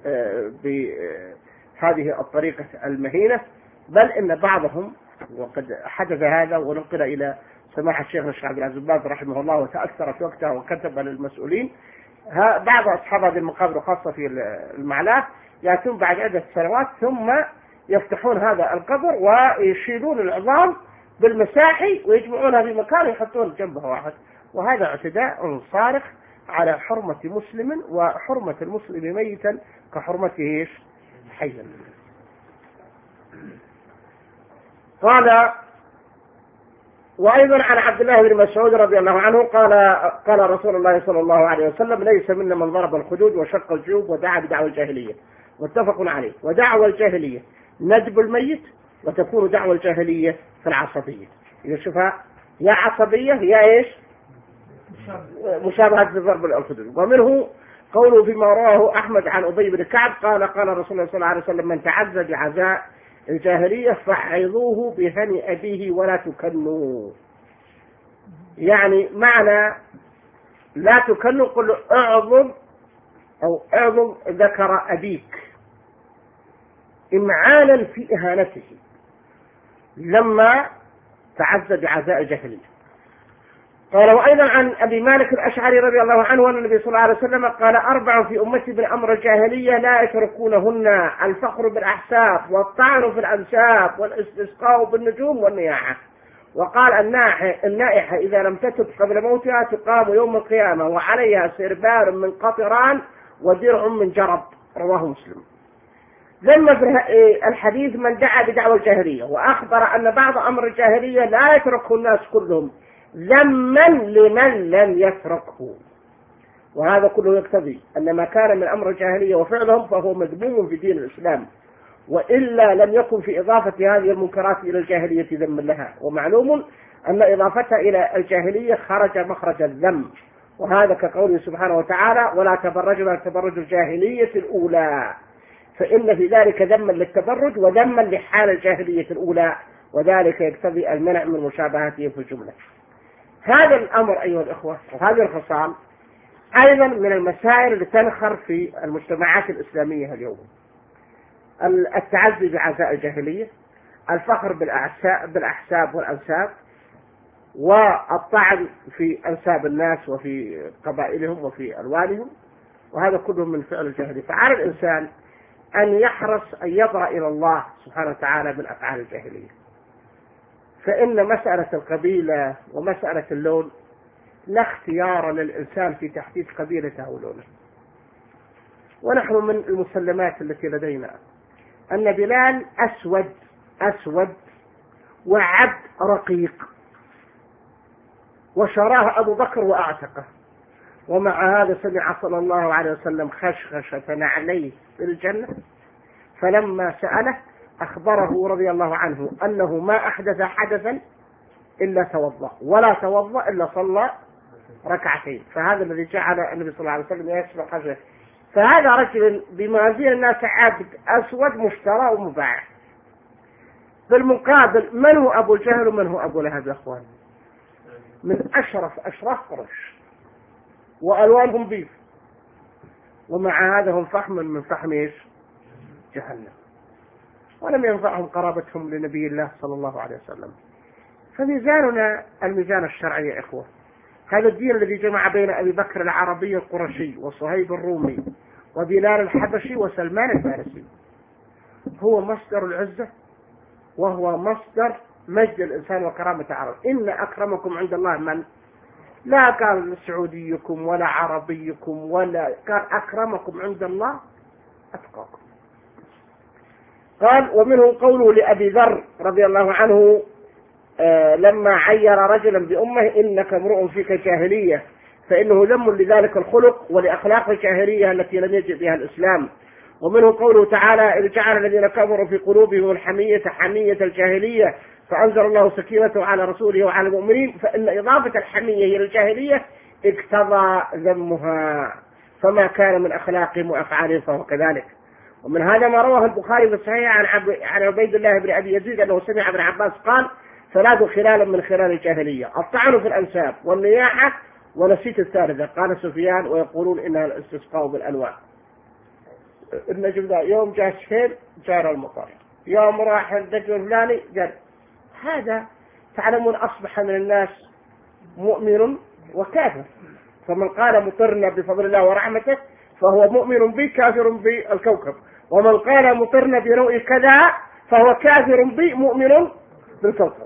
بهذه الطريقة المهينة. بل إن بعضهم، وقد حدث هذا ونقل إلى سماحة الشيخ الشيخ عبد العزيز بن باز رحمه الله وتأثر في وقتها وكتب للمسؤولين، بعض أصحاب هذه المقابر خاصة في المعلاه يأتون بعد عدة سنوات ثم يفتحون هذا القبر ويشيلون العظام بالمساحي ويجمعونها في مكان ويحطون جنبها واحد، وهذا اعتداء صارخ على حرمة مسلم، وحرمة المسلم ميتا كحرمته حيا. قال وأيضا عن عبد الله بن مسعود رضي الله عنه قال قال رسول الله صلى الله عليه وسلم: ليس منا من ضرب الخدود وشق الجيوب ودعا بدعوى الجاهلية. متفق عليه. ودعوى الجاهلية ندب الميت، وتكون دعوى الجاهلية في العصبية. إذا شوفها يا عصبية يا إيش مشابهة ضرب الخدود. ومنه قوله فيما رواه أحمد عن أبي بن كعب قال قال رسول الله صلى الله عليه وسلم: من تعزى بعزاء الجاهلية فعظوه بهني أبيه ولا تكنوا. يعني معنى لا تكنوا، قل اعظم أو اعظم ذكر أبيك إمعانا في إهانته لما تعزى بعزاء الجاهلية. قال وأيضا عن أبي مالك الأشعري رضي الله عنه أن النبي صلى الله عليه وسلم قال: أربع في أمتي من أمر الجاهلية لا يتركونهن: الفخر بالأحساب، والطعن في الأنساب، والاستسقاء بالنجوم، والنياحة. وقال النائحة إذا لم تتب قبل موتها تقام يوم القيامة وعليها سربال من قطران ودرع من جرب. رواه مسلم. ذم في الحديث من دعا بدعوى الجاهلية، وأخبر أن بعض أمر الجاهلية لا يتركه الناس كلهم ذما لمن لم يتركه. وهذا كله يقتضي أن ما كان من أمر الجاهلية وفعلهم فهو مذموم في دين الإسلام، وإلا لم يكن في إضافة هذه المنكرات إلى الجاهلية ذم لها. ومعلوم أن إضافتها إلى الجاهلية خرج مخرج الذم، وهذا كقوله سبحانه وتعالى: ولا تبرجوا تبرج الجاهلية الأولى، فإن في ذلك ذما للتبرج وذما لحال الجاهلية الأولى، وذلك يقتضي المنع من مشابهته في الجملة. هذا الأمر أيها الإخوة وهذه الخصال أيضا من المسائل التي تنخر في المجتمعات الإسلامية اليوم: التعزي بعزاء الجاهلية، الفخر بالأحساب والأنساب، والطعن في أنساب الناس وفي قبائلهم وفي ألوانهم، وهذا كله من فعل الجاهلية. فعلى الإنسان أن يحرص أن يبرأ إلى الله سبحانه وتعالى من أفعال الجاهلية، فإن مسألة القبيلة ومسألة اللون لا اختيار للإنسان في تحديد قبيلته أو لونه. ونحن من المسلمات التي لدينا أن بلال أسود أسود وعبد رقيق، وشراه أبو بكر وأعتقه، ومع هذا سمع صلى الله عليه وسلم خشخشة عليه في الجنة، فلما سأله أخبره رضي الله عنه أنه ما أحدث حدثا إلا توضأ، ولا توضأ إلا صلى ركعتين. فهذا الذي جعل النبي صلى الله عليه وسلم يسمع خشخشة. فهذا رجل بموازين الناس عبد أسود مشترى ومباع. بالمقابل من هو أبو الجهل ومن هو أبو لهب يا أخوان؟ من أشرف أشراف قريش، وألوانهم بيض، ومع هذا هم فحم من فحم إيش؟ جهنم. ولم ينفعهم قرابتهم لنبي الله صلى الله عليه وسلم. فميزاننا الميزان الشرعي يا إخوة. هذا الدين الذي جمع بين أبي بكر العربي القرشي وصهيب الرومي وبلال الحبشي وسلمان الفارسي. هو مصدر العزة وهو مصدر مجد الإنسان وكرامة العرب. إن أكرمكم عند الله من؟ لا قال سعوديكم ولا عربيكم، ولا قال أكرمكم عند الله أتقاكم. قال ومنه قوله لأبي ذر رضي الله عنه آه لما عير رجلا بأمه إنك امرؤ فيك جاهلية، فإنه ذم لذلك الخلق ولأخلاق الجاهلية التي لم يجد بها الإسلام. ومنه قوله تعالى إذ جعل الذين كفروا في قلوبهم الحمية حمية الجاهلية فأنزل الله سكينته على رسوله وعلى المؤمنين، فإن إضافة الحمية إلى الجاهلية اقتضى ذمها، فما كان من أخلاقهم وأفعالهم فهو كذلك. ومن هذا ما رواه البخاري في الصحيح عن عب... عن عبيد الله بن أبي يزيد أنه سمع ابن عباس قال ثلاث خلال من خلال الجاهلية: الطعن في الأنساب والنياحة ونسيت الثالثة. قال سفيان ويقولون إنها الاستسقاء بالأنواع. النجم ذا يوم جاء الشهير جار المطر، يوم راح النجم الفلاني جار. هذا تعلمون أصبح من الناس مؤمن وكافر، فمن قال مطرنا بفضل الله ورحمته فهو مؤمن بي كافر بالكوكب، ومن قال مطرنا بنوء كذا فهو كافر بي مؤمن بالكوكب.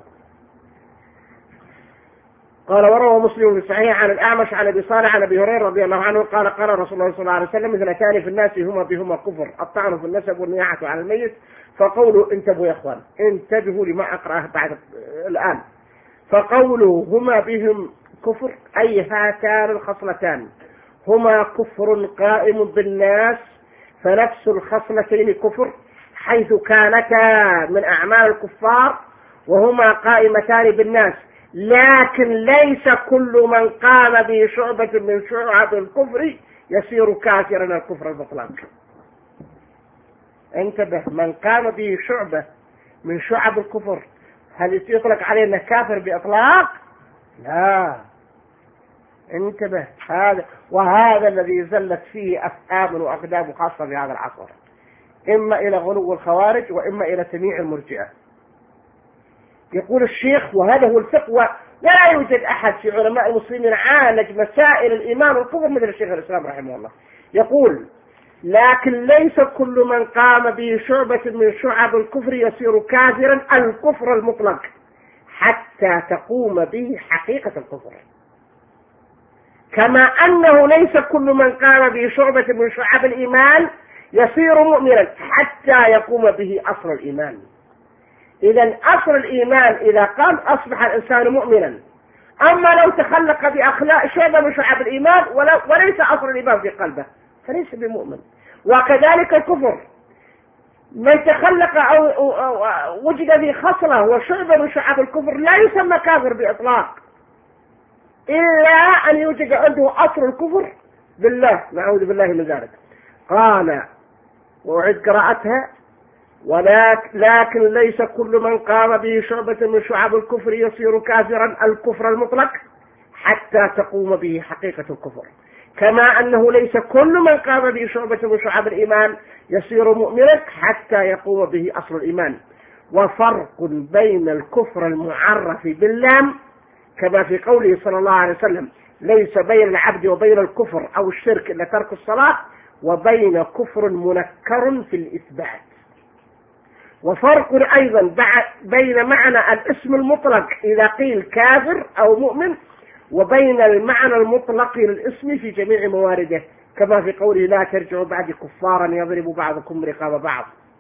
قال وروى مسلم في الصحيح عن الأعمش عن أبي صالح عن أبي هريرة رضي الله عنه قال قال رسول الله صلى الله عليه وسلم اثنتان في الناس هما بهما كفر: الطعن في النسب والنياحة على الميت. فقولوا انتبهوا يا اخوان، انتبهوا لما اقرأه بعد الآن. فقولوا هما بهم كفر أي هاتان الخصلتان هما كفر قائم بالناس، فنفس الخصلتين كفر حيث كانتا من أعمال الكفار وهما قائمتان بالناس، لكن ليس كل من قام به شعبة من شعب الكفر يصير كافرا الكفر المطلق. انتبه، من قام به شعبة من شعب الكفر هل يطلق عليه انه كافر بإطلاق؟ لا، انتبه. هذا وهذا الذي زلت فيه أفهام وأقدام خاصة في هذا العصر، إما إلى غلو الخوارج وإما إلى تمييع المرجئة. يقول الشيخ وهذا هو الفقه، ولا يوجد أحد في علماء المسلمين عالج مسائل الإيمان والكفر مثل الشيخ الإسلام رحمه الله. يقول لكن ليس كل من قام به شعبة من شعب الكفر يصير كافرا الكفر المطلق حتى تقوم به حقيقة الكفر، كما أنه ليس كل من قام به شعبة من شعب الإيمان يصير مؤمنا حتى يقوم به أصل الإيمان. إذا أصل الإيمان إذا قام أصبح الإنسان مؤمنا، أما لو تخلق بأخلاق شعبة من شعب الإيمان وليس أصل الإيمان في قلبه فليس بمؤمن. وكذلك الكفر، من تخلق أو, أو, أو وجد في خصلة وشعبة من شعب الكفر لا يسمى كافر بإطلاق، إلا أن يوجد عنده أصل الكفر بالله، نعوذ بالله من ذلك. قال وأعد قراءتها: ولكن لكن ليس كل من قام به شعبة من شعب الكفر يصير كافرا الكفر المطلق حتى تقوم به حقيقة الكفر، كما أنه ليس كل من قام به شعبة من شعب الإيمان يصير مؤمنا حتى يقوم به أصل الإيمان. وفرق بين الكفر المعرف باللام كما في قوله صلى الله عليه وسلم: ليس بين العبد وبين الكفر أو الشرك إلا ترك الصلاة، وبين كفر منكر في الإثبات. وفرق أيضا بين معنى الاسم المطلق إذا قيل كافر أو مؤمن وبين المعنى المطلق للاسم في جميع موارده كما في قوله: لا ترجعوا بعد كفارا يضرب بعضكم رقاب بعض.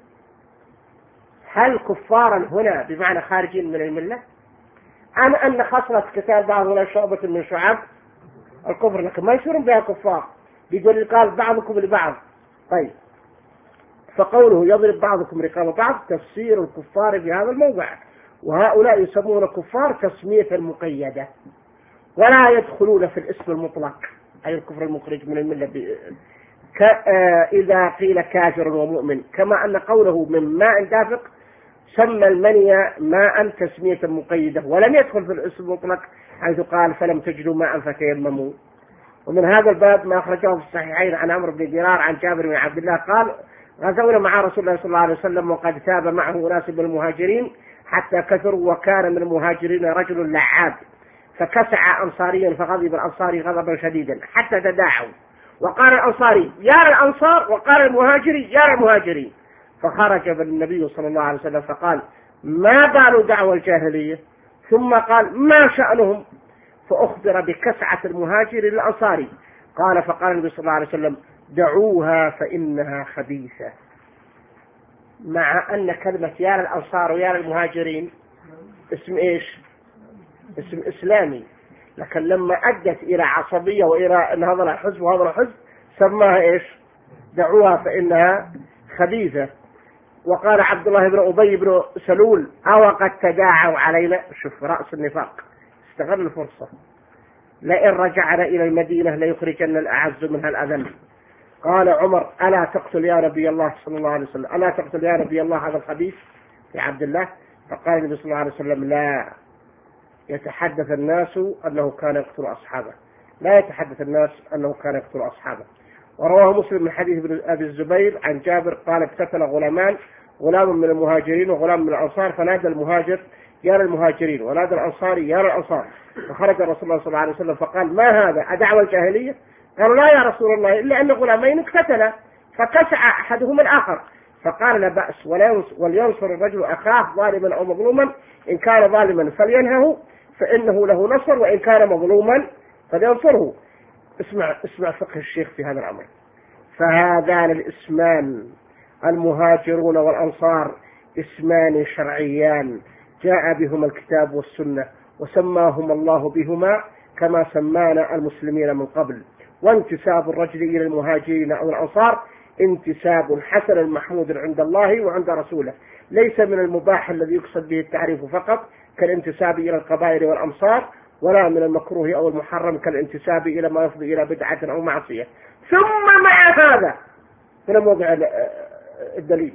هل كفارا هنا بمعنى خارجين من الملة، أم أن خصلة قتال بعض ولا شعبة من شعب الكفر لكن ما يصيرون بها كفار؟ بيقول قال بعضكم لبعض. طيب، فقوله يضرب بعضكم رقاب بعض تفسير الكفار في هذا الموضع، وهؤلاء يسمون الكفار تسمية مقيدة ولا يدخلون في الاسم المطلق أي الكفر المخرج من الملة ك... آه إذا قيل كافر ومؤمن، كما أن قوله من ماء دافق سمى المني ماء تسمية مقيدة ولم يدخل في الاسم المطلق حيث قال فلم تجدوا ماء فتيمموا. ومن هذا الباب ما أخرجه في الصحيحين عن عمرو بن دينار عن جابر بن عبد الله قال: غزونا مع رسول الله صلى الله عليه وسلم وقد تاب معه ناس من المهاجرين حتى كثروا، وكان من المهاجرين رجل لعاب فكسع أنصاريا فغضب الأنصاري غضبا شديدا حتى تداعوا، وقال الأنصاري يا الأنصار، وقال المهاجري يا المهاجرين. فخرج النبي صلى الله عليه وسلم فقال ما بال دعوى الجاهلية؟ ثم قال ما شأنهم؟ فأخبر بكسعة المهاجر للأنصاري. قال فقال النبي صلى الله عليه وسلم دعوها فإنها خبيثة. مع أن كلمة يا الأنصار ويا المهاجرين اسم إيش؟ اسم إسلامي، لكن لما أدت إلى عصبية وإلى أن هذا الحزب وهذا الحزب سماها إيش؟ دعوها فإنها خبيثة. وقال عبد الله بن أبي بن سلول أو قد تداعوا علينا، شوف رأس النفاق استغل الفرصة، لئن رجعنا إلى المدينة ليخرجن الأعز منها الأذل. قال عمر ألا تقتل يا نبي الله صلى الله عليه وسلم، ألا تقتل يا نبي الله هذا الخبيث يا عبد الله؟ فقال النبي صلى الله عليه وسلم لا يتحدث الناس أنه كان يقتل أصحابه، لا يتحدث الناس أنه كان يقتل أصحابه. ورواه مسلم من حديث ابن أبي الزبير عن جابر قال اقتتل غلامان، غلام من المهاجرين وغلام من الأنصار، فنادى المهاجر يا للمهاجرين ونادى الأنصاري يا للأنصار. فخرج رسول الله صلى الله عليه وسلم فقال ما هذا أدعوى الجاهلية؟ قالوا لا يا رسول الله إلا أن غلامين اقتتلا فكسع أحدهما الآخر. فقال لا بأس ولينصر الرجل أخاه ظالما أو مظلوما، إن كان ظالما فلينهه فإنه له نصر، وإن كان مظلوما فلينصره. اسمع اسمع فقه الشيخ في هذا الأمر. فهذان الاسمان المهاجرون والأنصار اسمان شرعيان جاء بهما الكتاب والسنة، وسماهما الله بهما كما سمانا المسلمين من قبل. وانتساب الرجل إلى المهاجرين أو الأنصار انتساب حسن محمود عند الله وعند رسوله، ليس من المباح الذي يقصد به التعريف فقط كالانتساب إلى القبائل والأمصار، ولا من المكروه أو المحرم كالانتساب إلى ما يفضي إلى بدعة أو معصية. ثم مع هذا هنا موضع الدليل،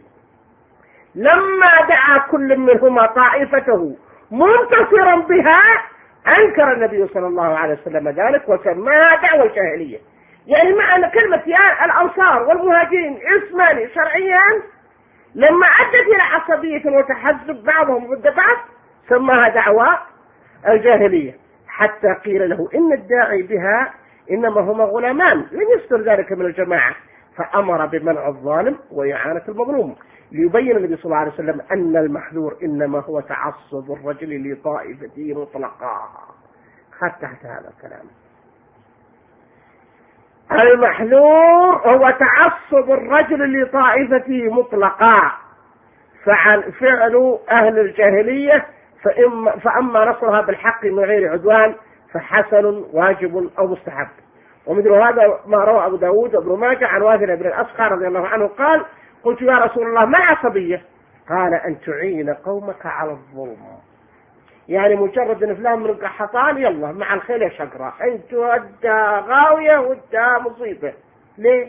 لما دعا كل منهما طائفته منتصرا بها أنكر النبي صلى الله عليه وسلم ذلك وسماها دعوى الجاهلية. يعني معنى كلمة يا الأنصار والمهاجرين اسمان شرعيان لما أدت إلى عصبية وتحزب بعضهم ضد بعض سماها دعوى الجاهلية، حتى قيل له إن الداعي بها إنما هما غلامان لم يستر ذلك من الجماعة، فأمر بمنع الظالم وإعانة المظلوم، ليبين النبي صلى الله عليه وسلم أن المحذور إنما هو تعصب الرجل لطائفته مطلقا. خذ تحت هذا الكلام. المحذور هو تعصب الرجل لطائفته مطلقا، فعل فعل أهل الجاهلية فإما, فأما نصرها بالحق من غير عدوان فحسن واجب أو مستحب. ومثل هذا ما روى أبو داود وابن ماجه عن واثل بن الأسقى رضي الله عنه قال قلت يا رسول الله ما عصبية؟ قال أن تعين قومك على الظلم، يعني مجرد ان فلان من القحطان يلا مع الخيل يا شقرة انت ودى غاوية ودى مصيبة. ليه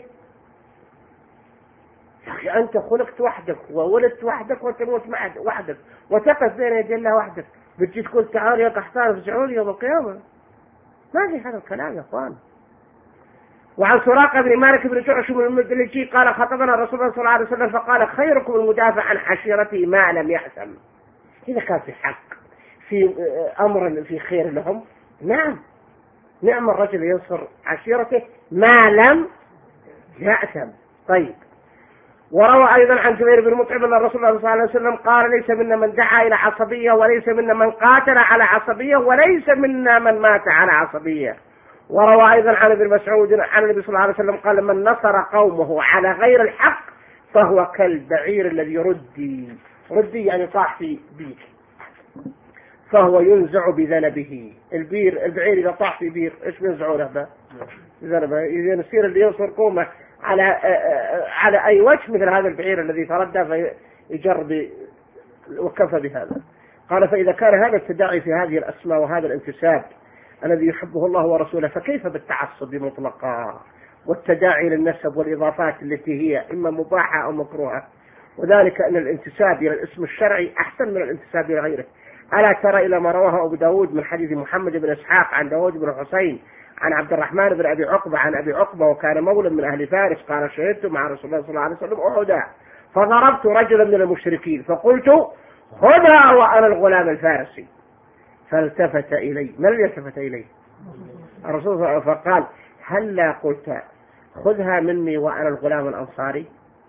يا أخي أنت خلقت وحدك وولدت وحدك وتموت وحدك وتقف بين يدي الله وحدك، بتجي تقول تعال يا قحطان افزعوني يوم القيامة؟ ما في هذا الكلام يا اخوان. وعن سراقة بن مالك بن جعشم من المدلجي قال خطبنا الرسول صلى الله عليه وسلم فقال خيركم المدافع عن عشيرته ما لم يحسن. إذا كان في حق في أمر في خير لهم نعم نعم الرجل ينصر عشيرته ما لم يأثم. طيب. وروى أيضا عن جبير بن مطعم أن الرسول صلى الله عليه وسلم قال ليس منا من دعا إلى عصبية وليس منا من قاتل على عصبية وليس منا من مات على عصبية. وروى أيضا عن ابن مسعود عن النبي صلى الله عليه وسلم قال من نصر قومه على غير الحق فهو كالبعير الذي ردي ردي يعني طاح في بير فهو ينزع بذنبه. البير البعير إذا طاح في بير إيش بينزعوا له بذنبه؟ إذا يصير اللي ينصر قومه على على أي وجه مثل هذا البعير الذي تردى فيجرب وكفى بهذا. قال فإذا كان هذا التداعي في هذه الأسماء وهذا الانتساب الذي يحبه الله ورسوله فكيف بالتعصب مطلقا والتداعي للنسب والإضافات التي هي إما مباحة أو مكروهة؟ وذلك أن الانتساب إلى الاسم الشرعي أحسن من الانتساب إلى غيره. ألا ترى إلى ما رواه أبو داود من حديث محمد بن إسحاق عن داود بن حسين عن عبد الرحمن بن أبي عقبة عن أبي عقبة وكان مولى من أهل فارس قال شهدت مع رسول الله صلى الله عليه وسلم أحدا فضربت رجلا من المشركين فقلت خذها وأنا الغلام الفارسي فالتفت إلي. من التفت إليه؟ الرسول صلى الله عليه وسلم فقال هلا قلت خذها مني وأنا الغلام الأنصاري.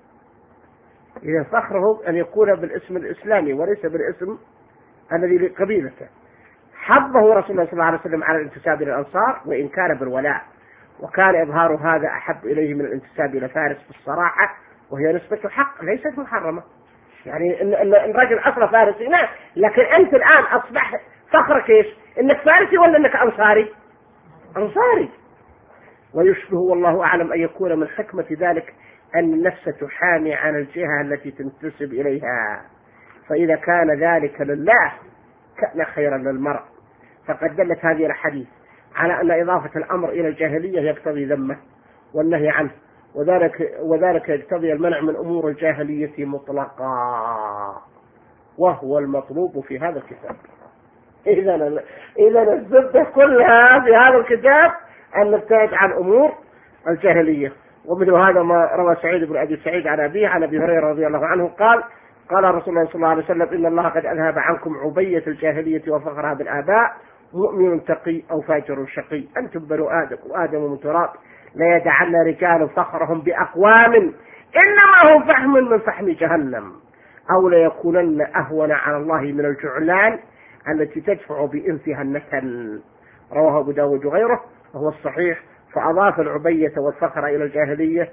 إذا فخره أن يكون بالاسم الإسلامي وليس بالاسم الذي لقبيلته. حضه رسول الله صلى الله عليه وسلم على الانتساب إلى الأنصار وإن كان بالولاء، وكان إظهار هذا أحب إليه من الانتساب إلى فارس بالصراحة، وهي نسبة حق ليست محرمة. يعني إن الرجل أصلا فارسي نعم، لكن أنت الآن أصبح فخرك إيش؟ إنك فارسي ولا إنك أنصاري؟ أنصاري. ويشبه والله أعلم أن يكون من حكمة ذلك أن النفس تحامي عن الجهة التي تنتسب إليها، فإذا كان ذلك لله كان خيرا للمرء. فقد دلت هذه الحديث على أن إضافة الأمر إلى الجاهلية يقتضي ذمه والنهي عنه، وذلك, وذلك يقتضي المنع من أمور الجاهلية مطلقا، وهو المطلوب في هذا الكتاب. إذن إذن الزبدة كلها في هذا الكتاب أن نبتعد عن أمور الجاهلية. ومثل هذا ما روى سعيد بن أبي سعيد عن أبيه عن أبي هريرة رضي الله عنه قال قال رسول الله صلى الله عليه وسلم: إن الله قد أذهب عنكم عبية الجاهلية وفخرها بالآباء، مؤمن تقي أو فاجر شقي، أنتم بنو آدم وآدم من تراب، لا يدعن رجال فخرهم بأقوام إنما هم فحم من فحم جهنم، أو ليكونن أهون على الله من الجعلان التي تدفع بإنفها النتن. رواه أبو داود وغيره وهو الصحيح. فأضاف العبية والفخر إلى الجاهلية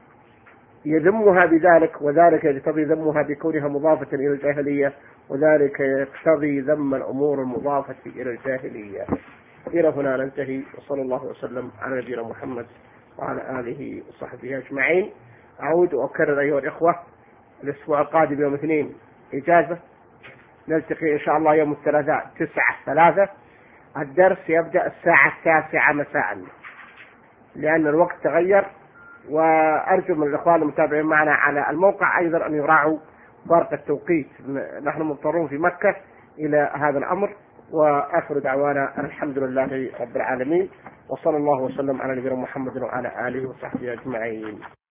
يذمها بذلك، وذلك يقتضي ذمها بكونها مضافة إلى الجاهلية، وذلك يقتضي ذم الأمور المضافة إلى الجاهلية. إلى هنا ننتهي، وصلى الله وسلم على نبينا محمد وعلى آله وصحبه أجمعين. أعود وأكرر أيها الإخوة، الأسبوع القادم يوم اثنين إجازة، نلتقي إن شاء الله يوم الثلاثاء تسعة ثلاثة. الدرس يبدأ الساعة التاسعة مساء لأن الوقت تغير، وأرجو من الإخوان المتابعين معنا على الموقع أيضا أن يراعوا فرق التوقيت، نحن مضطرون في مكة إلى هذا الأمر. وآخر دعوانا الحمد لله رب العالمين، وصلى الله وسلم على نبينا محمد وعلى آله وصحبه أجمعين.